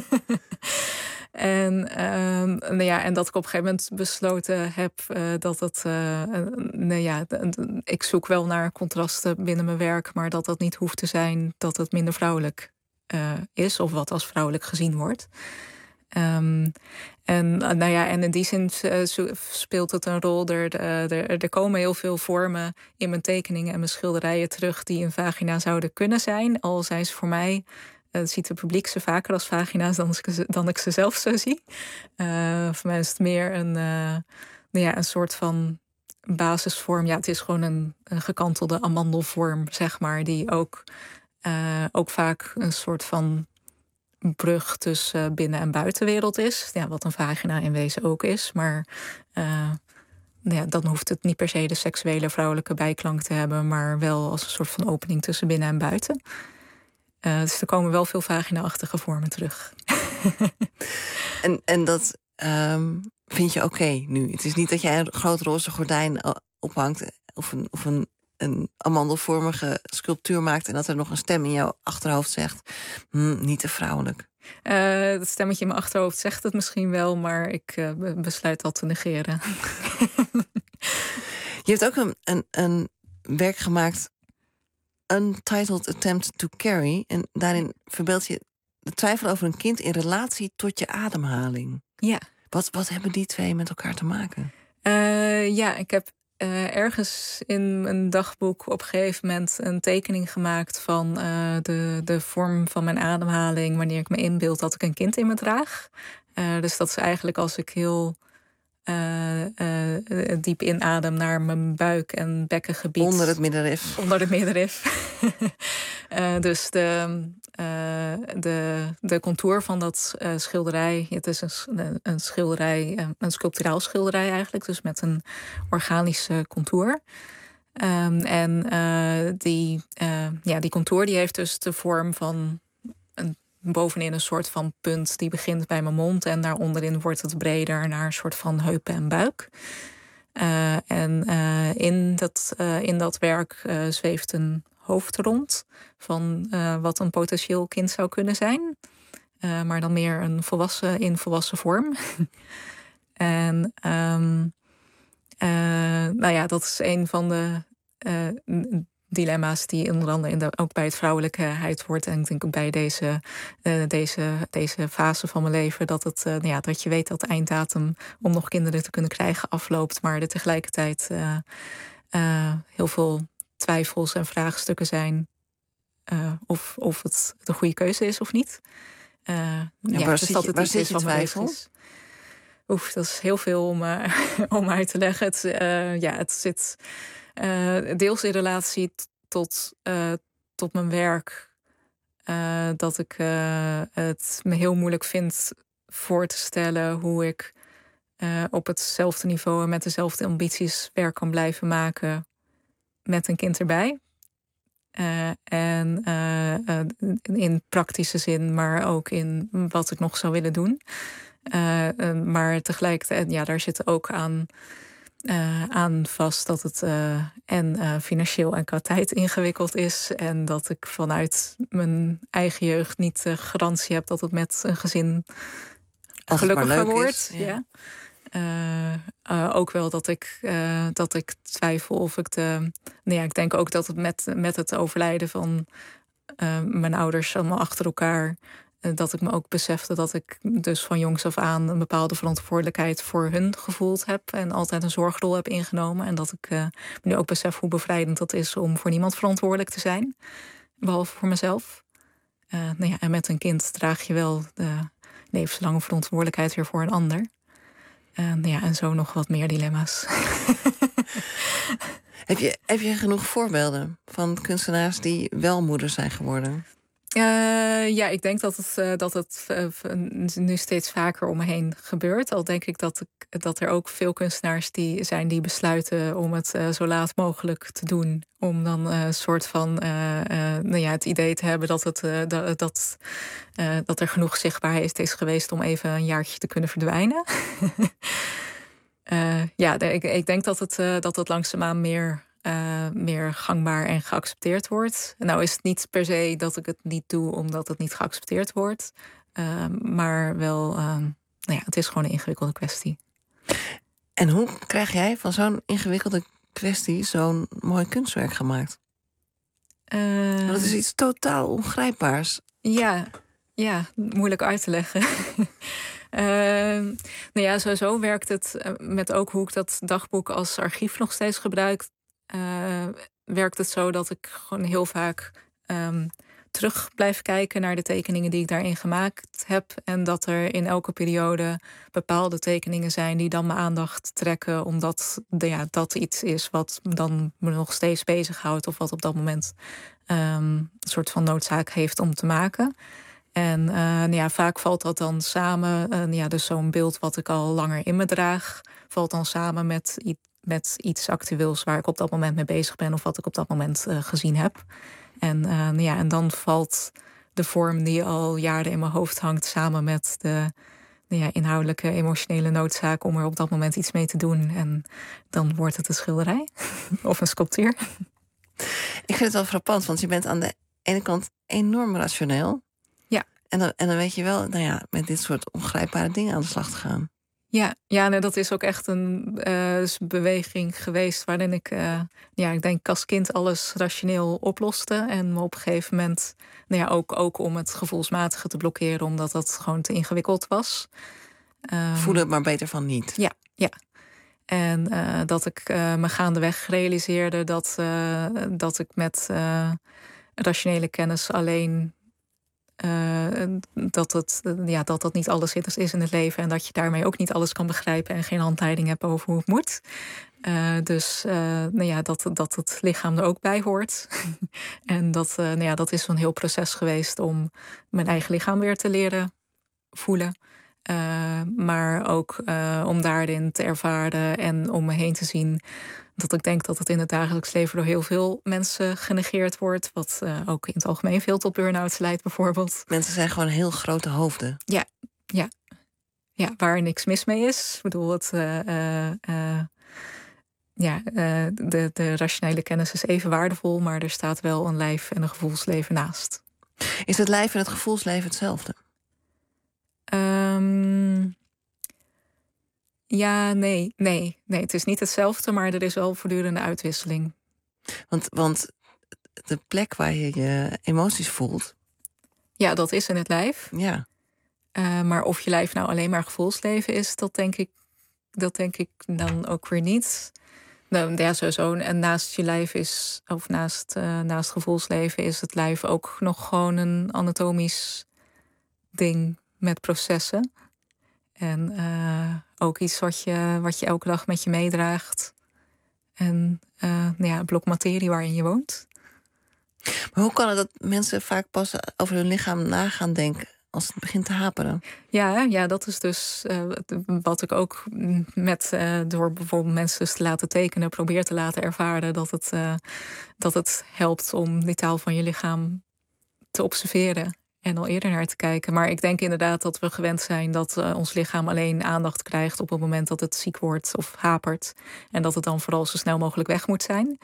En, uh, nou ja, en dat ik op een gegeven moment besloten heb uh, dat het... Uh, nou ja, ik zoek wel naar contrasten binnen mijn werk, maar dat dat niet hoeft te zijn dat het minder vrouwelijk uh, is of wat als vrouwelijk gezien wordt. Um, en, uh, nou ja, en in die zin uh, speelt het een rol. Er, er, er komen heel veel vormen in mijn tekeningen en mijn schilderijen terug die een vagina zouden kunnen zijn, al zijn ze voor mij... Uh, ziet het publiek ze vaker als vagina's dan ik ze, dan ik ze zelf zo zie. Uh, voor mij is het meer een, uh, nou ja, een soort van basisvorm. Ja, het is gewoon een, een gekantelde amandelvorm, zeg maar. Die ook, uh, ook vaak een soort van brug tussen binnen- en buitenwereld is. Ja, wat een vagina in wezen ook is. Maar uh, ja, dan hoeft het niet per se de seksuele vrouwelijke bijklank te hebben, maar wel als een soort van opening tussen binnen en buiten. Uh, dus er komen wel veel vagina-achtige vormen terug. en, en dat um, vind je oké okay nu? Het is niet dat jij een groot roze gordijn ophangt of een, of een, een amandelvormige sculptuur maakt en dat er nog een stem in jouw achterhoofd zegt, hm, niet te vrouwelijk. Uh, dat stemmetje in mijn achterhoofd zegt het misschien wel, maar ik uh, besluit dat te negeren. Je hebt ook een, een, een werk gemaakt, Untitled Attempt to Carry. En daarin verbeeld je de twijfel over een kind in relatie tot je ademhaling. Ja. Wat, wat hebben die twee met elkaar te maken? Uh, ja, ik heb uh, ergens in mijn dagboek op een gegeven moment een tekening gemaakt van uh, de, de vorm van mijn ademhaling wanneer ik me inbeeld dat ik een kind in me draag. Uh, dus dat is eigenlijk als ik heel uh, uh, diep inadem naar mijn buik- en bekkengebied. Onder het middenrif. Onder het middenrif. uh, dus de, uh, de, de contour van dat uh, schilderij. Het is een, een schilderij, een sculpturaal schilderij eigenlijk. Dus met een organische contour. Um, en uh, die, uh, ja, die contour die heeft dus de vorm van een, bovenin een soort van punt die begint bij mijn mond. En daaronderin wordt het breder naar een soort van heupen en buik. Uh, en uh, in, dat, uh, in dat werk uh, zweeft een hoofd rond van uh, wat een potentieel kind zou kunnen zijn. Uh, maar dan meer een volwassen in volwassen vorm. en um, uh, nou ja, dat is een van de uh, dilemma's die onder andere in de, ook bij het vrouwelijkheid wordt. En ik denk ook bij deze, uh, deze, deze fase van mijn leven dat, het, uh, nou ja, dat je weet dat de einddatum om nog kinderen te kunnen krijgen afloopt. Maar er tegelijkertijd uh, uh, heel veel twijfels en vraagstukken zijn uh, of, of het de goede keuze is of niet. Uh, ja, ja, waar dus zit dat je, het waar iets zit is je wat me twijfel? bezig is. Oef, dat is heel veel om, uh, om uit te leggen. Het, uh, ja, het zit uh, deels in relatie t- tot, uh, tot mijn werk. Uh, dat ik uh, het me heel moeilijk vind voor te stellen hoe ik uh, op hetzelfde niveau en met dezelfde ambities werk kan blijven maken met een kind erbij. Uh, en uh, uh, in praktische zin, maar ook in wat ik nog zou willen doen. Uh, uh, maar tegelijkertijd, ja, daar zit ook aan, uh, aan vast dat het uh, en uh, financieel en qua tijd ingewikkeld is. En dat ik vanuit mijn eigen jeugd niet de garantie heb dat het met een gezin Als gelukkiger wordt. Is, ja. Ja. Uh, uh, ook wel dat ik, uh, dat ik twijfel of ik de... Nou ja, ik denk ook dat het met, met het overlijden van uh, mijn ouders allemaal achter elkaar... Uh, dat ik me ook besefte dat ik dus van jongs af aan een bepaalde verantwoordelijkheid voor hun gevoeld heb. En altijd een zorgrol heb ingenomen. En dat ik uh, nu ook besef hoe bevrijdend dat is om voor niemand verantwoordelijk te zijn. Behalve voor mezelf. Uh, nou ja, en met een kind draag je wel de levenslange verantwoordelijkheid weer voor een ander. Uh, nou ja, en zo nog wat meer dilemma's. heb, je, heb je genoeg voorbeelden van kunstenaars die wel moeder zijn geworden? Uh, ja, ik denk dat het, uh, dat het uh, nu steeds vaker om me heen gebeurt. Al denk ik dat, ik dat er ook veel kunstenaars die zijn die besluiten om het uh, zo laat mogelijk te doen. Om dan een uh, soort van uh, uh, nou ja, het idee te hebben dat, het, uh, dat, dat, uh, dat er genoeg zichtbaarheid is geweest om even een jaartje te kunnen verdwijnen. uh, ja, ik, ik denk dat het, uh, dat het langzaamaan meer... Uh, meer gangbaar en geaccepteerd wordt. Nou is het niet per se dat ik het niet doe omdat het niet geaccepteerd wordt. Uh, maar wel, uh, nou ja, het is gewoon een ingewikkelde kwestie. En hoe krijg jij van zo'n ingewikkelde kwestie zo'n mooi kunstwerk gemaakt? Uh, Want dat is iets totaal ongrijpbaars. Ja, ja, moeilijk uit te leggen. Uh, nou ja, sowieso werkt het met ook hoe ik dat dagboek als archief nog steeds gebruik. Uh, werkt het zo dat ik gewoon heel vaak um, terug blijf kijken naar de tekeningen die ik daarin gemaakt heb. En dat er in elke periode bepaalde tekeningen zijn die dan mijn aandacht trekken. Omdat de, ja, dat iets is wat dan me nog steeds bezighoudt. Of wat op dat moment um, een soort van noodzaak heeft om te maken. En uh, nou ja, vaak valt dat dan samen. Uh, ja, dus zo'n beeld wat ik al langer in me draag, valt dan samen met iets. met iets actueels waar ik op dat moment mee bezig ben of wat ik op dat moment uh, gezien heb. En, uh, ja, en dan valt de vorm die al jaren in mijn hoofd hangt samen met de nou ja, inhoudelijke, emotionele noodzaak om er op dat moment iets mee te doen. En dan wordt het een schilderij of een sculptuur. Ik vind het wel frappant, want je bent aan de ene kant enorm rationeel. Ja. En dan, en dan weet je wel, nou ja, met dit soort ongrijpbare dingen aan de slag te gaan. Ja, ja nee, dat is ook echt een uh, beweging geweest waarin ik, uh, ja, ik denk als kind alles rationeel oploste. En me op een gegeven moment, nou ja, ook, ook om het gevoelsmatige te blokkeren, omdat dat gewoon te ingewikkeld was. Um, Voel het maar beter van niet. Ja, ja. En uh, dat ik uh, me gaandeweg realiseerde dat, uh, dat ik met uh, rationele kennis alleen uh, dat, het, uh, ja, dat dat niet alles is in het leven. En dat je daarmee ook niet alles kan begrijpen en geen handleiding hebt over hoe het moet. Uh, dus uh, nou ja, dat, dat het lichaam er ook bij hoort. En dat, uh, nou ja, dat is een heel proces geweest om mijn eigen lichaam weer te leren voelen. Uh, maar ook uh, om daarin te ervaren en om me heen te zien dat ik denk dat het in het dagelijks leven door heel veel mensen genegeerd wordt. Wat uh, ook in het algemeen veel tot burn-outs leidt bijvoorbeeld. Mensen zijn gewoon heel grote hoofden. Ja, ja. Ja, waar niks mis mee is. Ik bedoel, het, uh, uh, uh, ja, uh, de, de rationele kennis is even waardevol, maar er staat wel een lijf en een gevoelsleven naast. Is het lijf en het gevoelsleven hetzelfde? Um, ja, nee, nee, nee. Het is niet hetzelfde, maar er is wel voortdurende uitwisseling. Want, want de plek waar je je emoties voelt... Ja, dat is in het lijf. Ja. Uh, maar of je lijf nou alleen maar gevoelsleven is, dat denk ik, dat denk ik dan ook weer niet. Nou, ja, sowieso. En naast je lijf is, of naast, uh, naast gevoelsleven, is het lijf ook nog gewoon een anatomisch ding met processen. En uh, ook iets wat je, wat je elke dag met je meedraagt. En uh, nou ja, een blok materie waarin je woont. Maar hoe kan het dat mensen vaak pas over hun lichaam na gaan denken als het begint te haperen? Ja, ja, dat is dus uh, wat ik ook met uh, door bijvoorbeeld mensen dus te laten tekenen, probeer te laten ervaren dat het, uh, dat het helpt om die taal van je lichaam te observeren en al eerder naar te kijken. Maar ik denk inderdaad dat we gewend zijn dat uh, ons lichaam alleen aandacht krijgt op het moment dat het ziek wordt of hapert. En dat het dan vooral zo snel mogelijk weg moet zijn.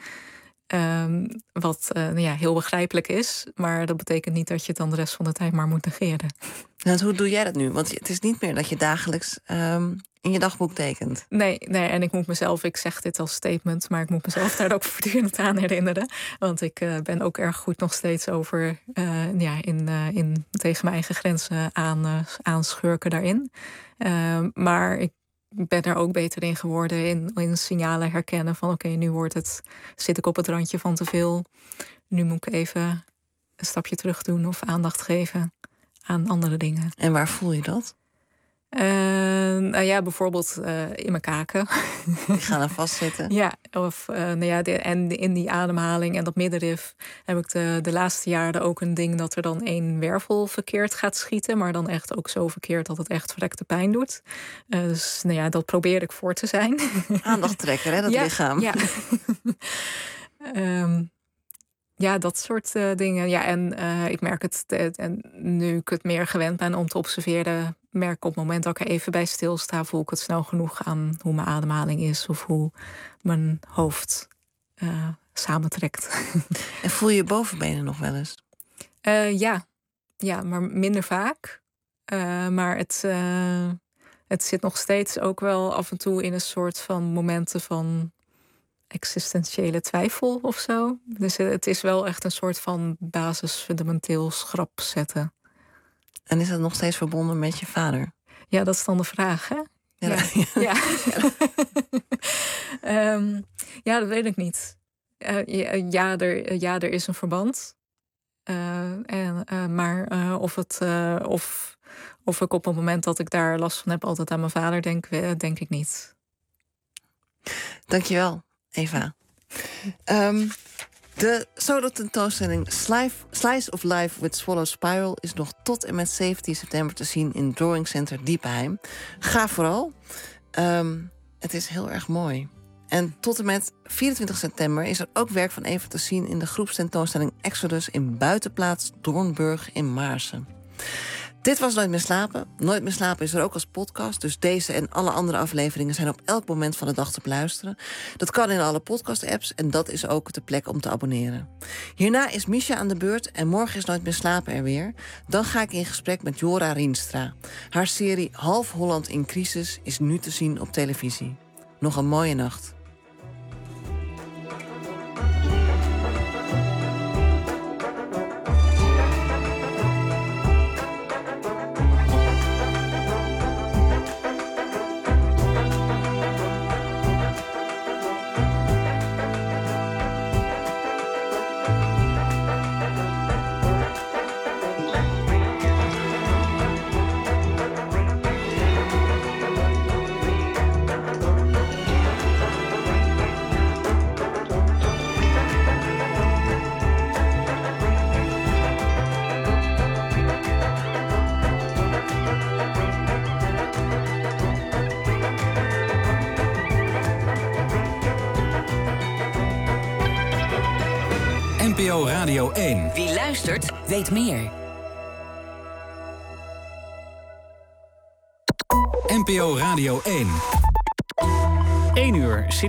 Um, wat uh, nou ja, heel begrijpelijk is. Maar dat betekent niet dat je het dan de rest van de tijd maar moet negeren. En hoe doe jij dat nu? Want het is niet meer dat je dagelijks um, in je dagboek tekent. Nee, nee, en ik moet mezelf, ik zeg dit als statement, maar ik moet mezelf daar ook voortdurend aan herinneren. Want ik uh, ben ook erg goed nog steeds over uh, ja, in, uh, in, tegen mijn eigen grenzen aan, uh, aanschurken daarin. Uh, maar ik Ik ben er ook beter in geworden in, in signalen herkennen van oké, okay, nu wordt het, zit ik op het randje van te veel. Nu moet ik even een stapje terug doen of aandacht geven aan andere dingen. En waar voel je dat? Uh, nou ja, bijvoorbeeld uh, in mijn kaken. Die gaan er vastzitten. Ja, of uh, nou ja, de, en in die ademhaling en dat middenrif heb ik de, de laatste jaren ook een ding dat er dan één wervel verkeerd gaat schieten, maar dan echt ook zo verkeerd dat het echt verrekte pijn doet. Uh, dus nou ja, dat probeer ik voor te zijn. Aandacht trekken, hè, dat ja, lichaam. Ja. um, Ja, dat soort uh, dingen. Ja, en uh, ik merk het, uh, en nu ik het meer gewend ben om te observeren, merk ik op het moment dat ik er even bij stilsta, voel ik het snel genoeg aan hoe mijn ademhaling is of hoe mijn hoofd uh, samentrekt. En voel je je bovenbenen nog wel eens? Uh, ja. ja, maar minder vaak. Uh, maar het, uh, het zit nog steeds ook wel af en toe in een soort van momenten van existentiële twijfel of zo. Dus het is wel echt een soort van basis fundamenteel schrap zetten. En is dat nog steeds verbonden met je vader? Ja, dat is dan de vraag, hè? Ja, ja. Ja. Ja. um, ja, dat weet ik niet. Uh, ja, ja, er, ja, er is een verband. Uh, en, uh, maar uh, of, het, uh, of, of ik op het moment dat ik daar last van heb altijd aan mijn vader denk, denk ik niet. Dankjewel, Eva. Um, de solo-tentoonstelling Slice of Life with Swallow Spiral is nog tot en met zeventien september te zien in Drawing Center Diepheim. Ga vooral. Um, het is heel erg mooi. En tot en met vierentwintig september is er ook werk van Eva te zien in de groepstentoonstelling Exodus in Buitenplaats Doornburg in Maarsen. Dit was Nooit meer slapen. Nooit meer slapen is er ook als podcast. Dus deze en alle andere afleveringen zijn op elk moment van de dag te beluisteren. Dat kan in alle podcast-apps en dat is ook de plek om te abonneren. Hierna is Misha aan de beurt en morgen is Nooit meer slapen er weer. Dan ga ik in gesprek met Jora Rienstra. Haar serie Half Holland in Crisis is nu te zien op televisie. Nog een mooie nacht. N P O Radio één. Wie luistert, weet meer. N P O Radio één. één uur.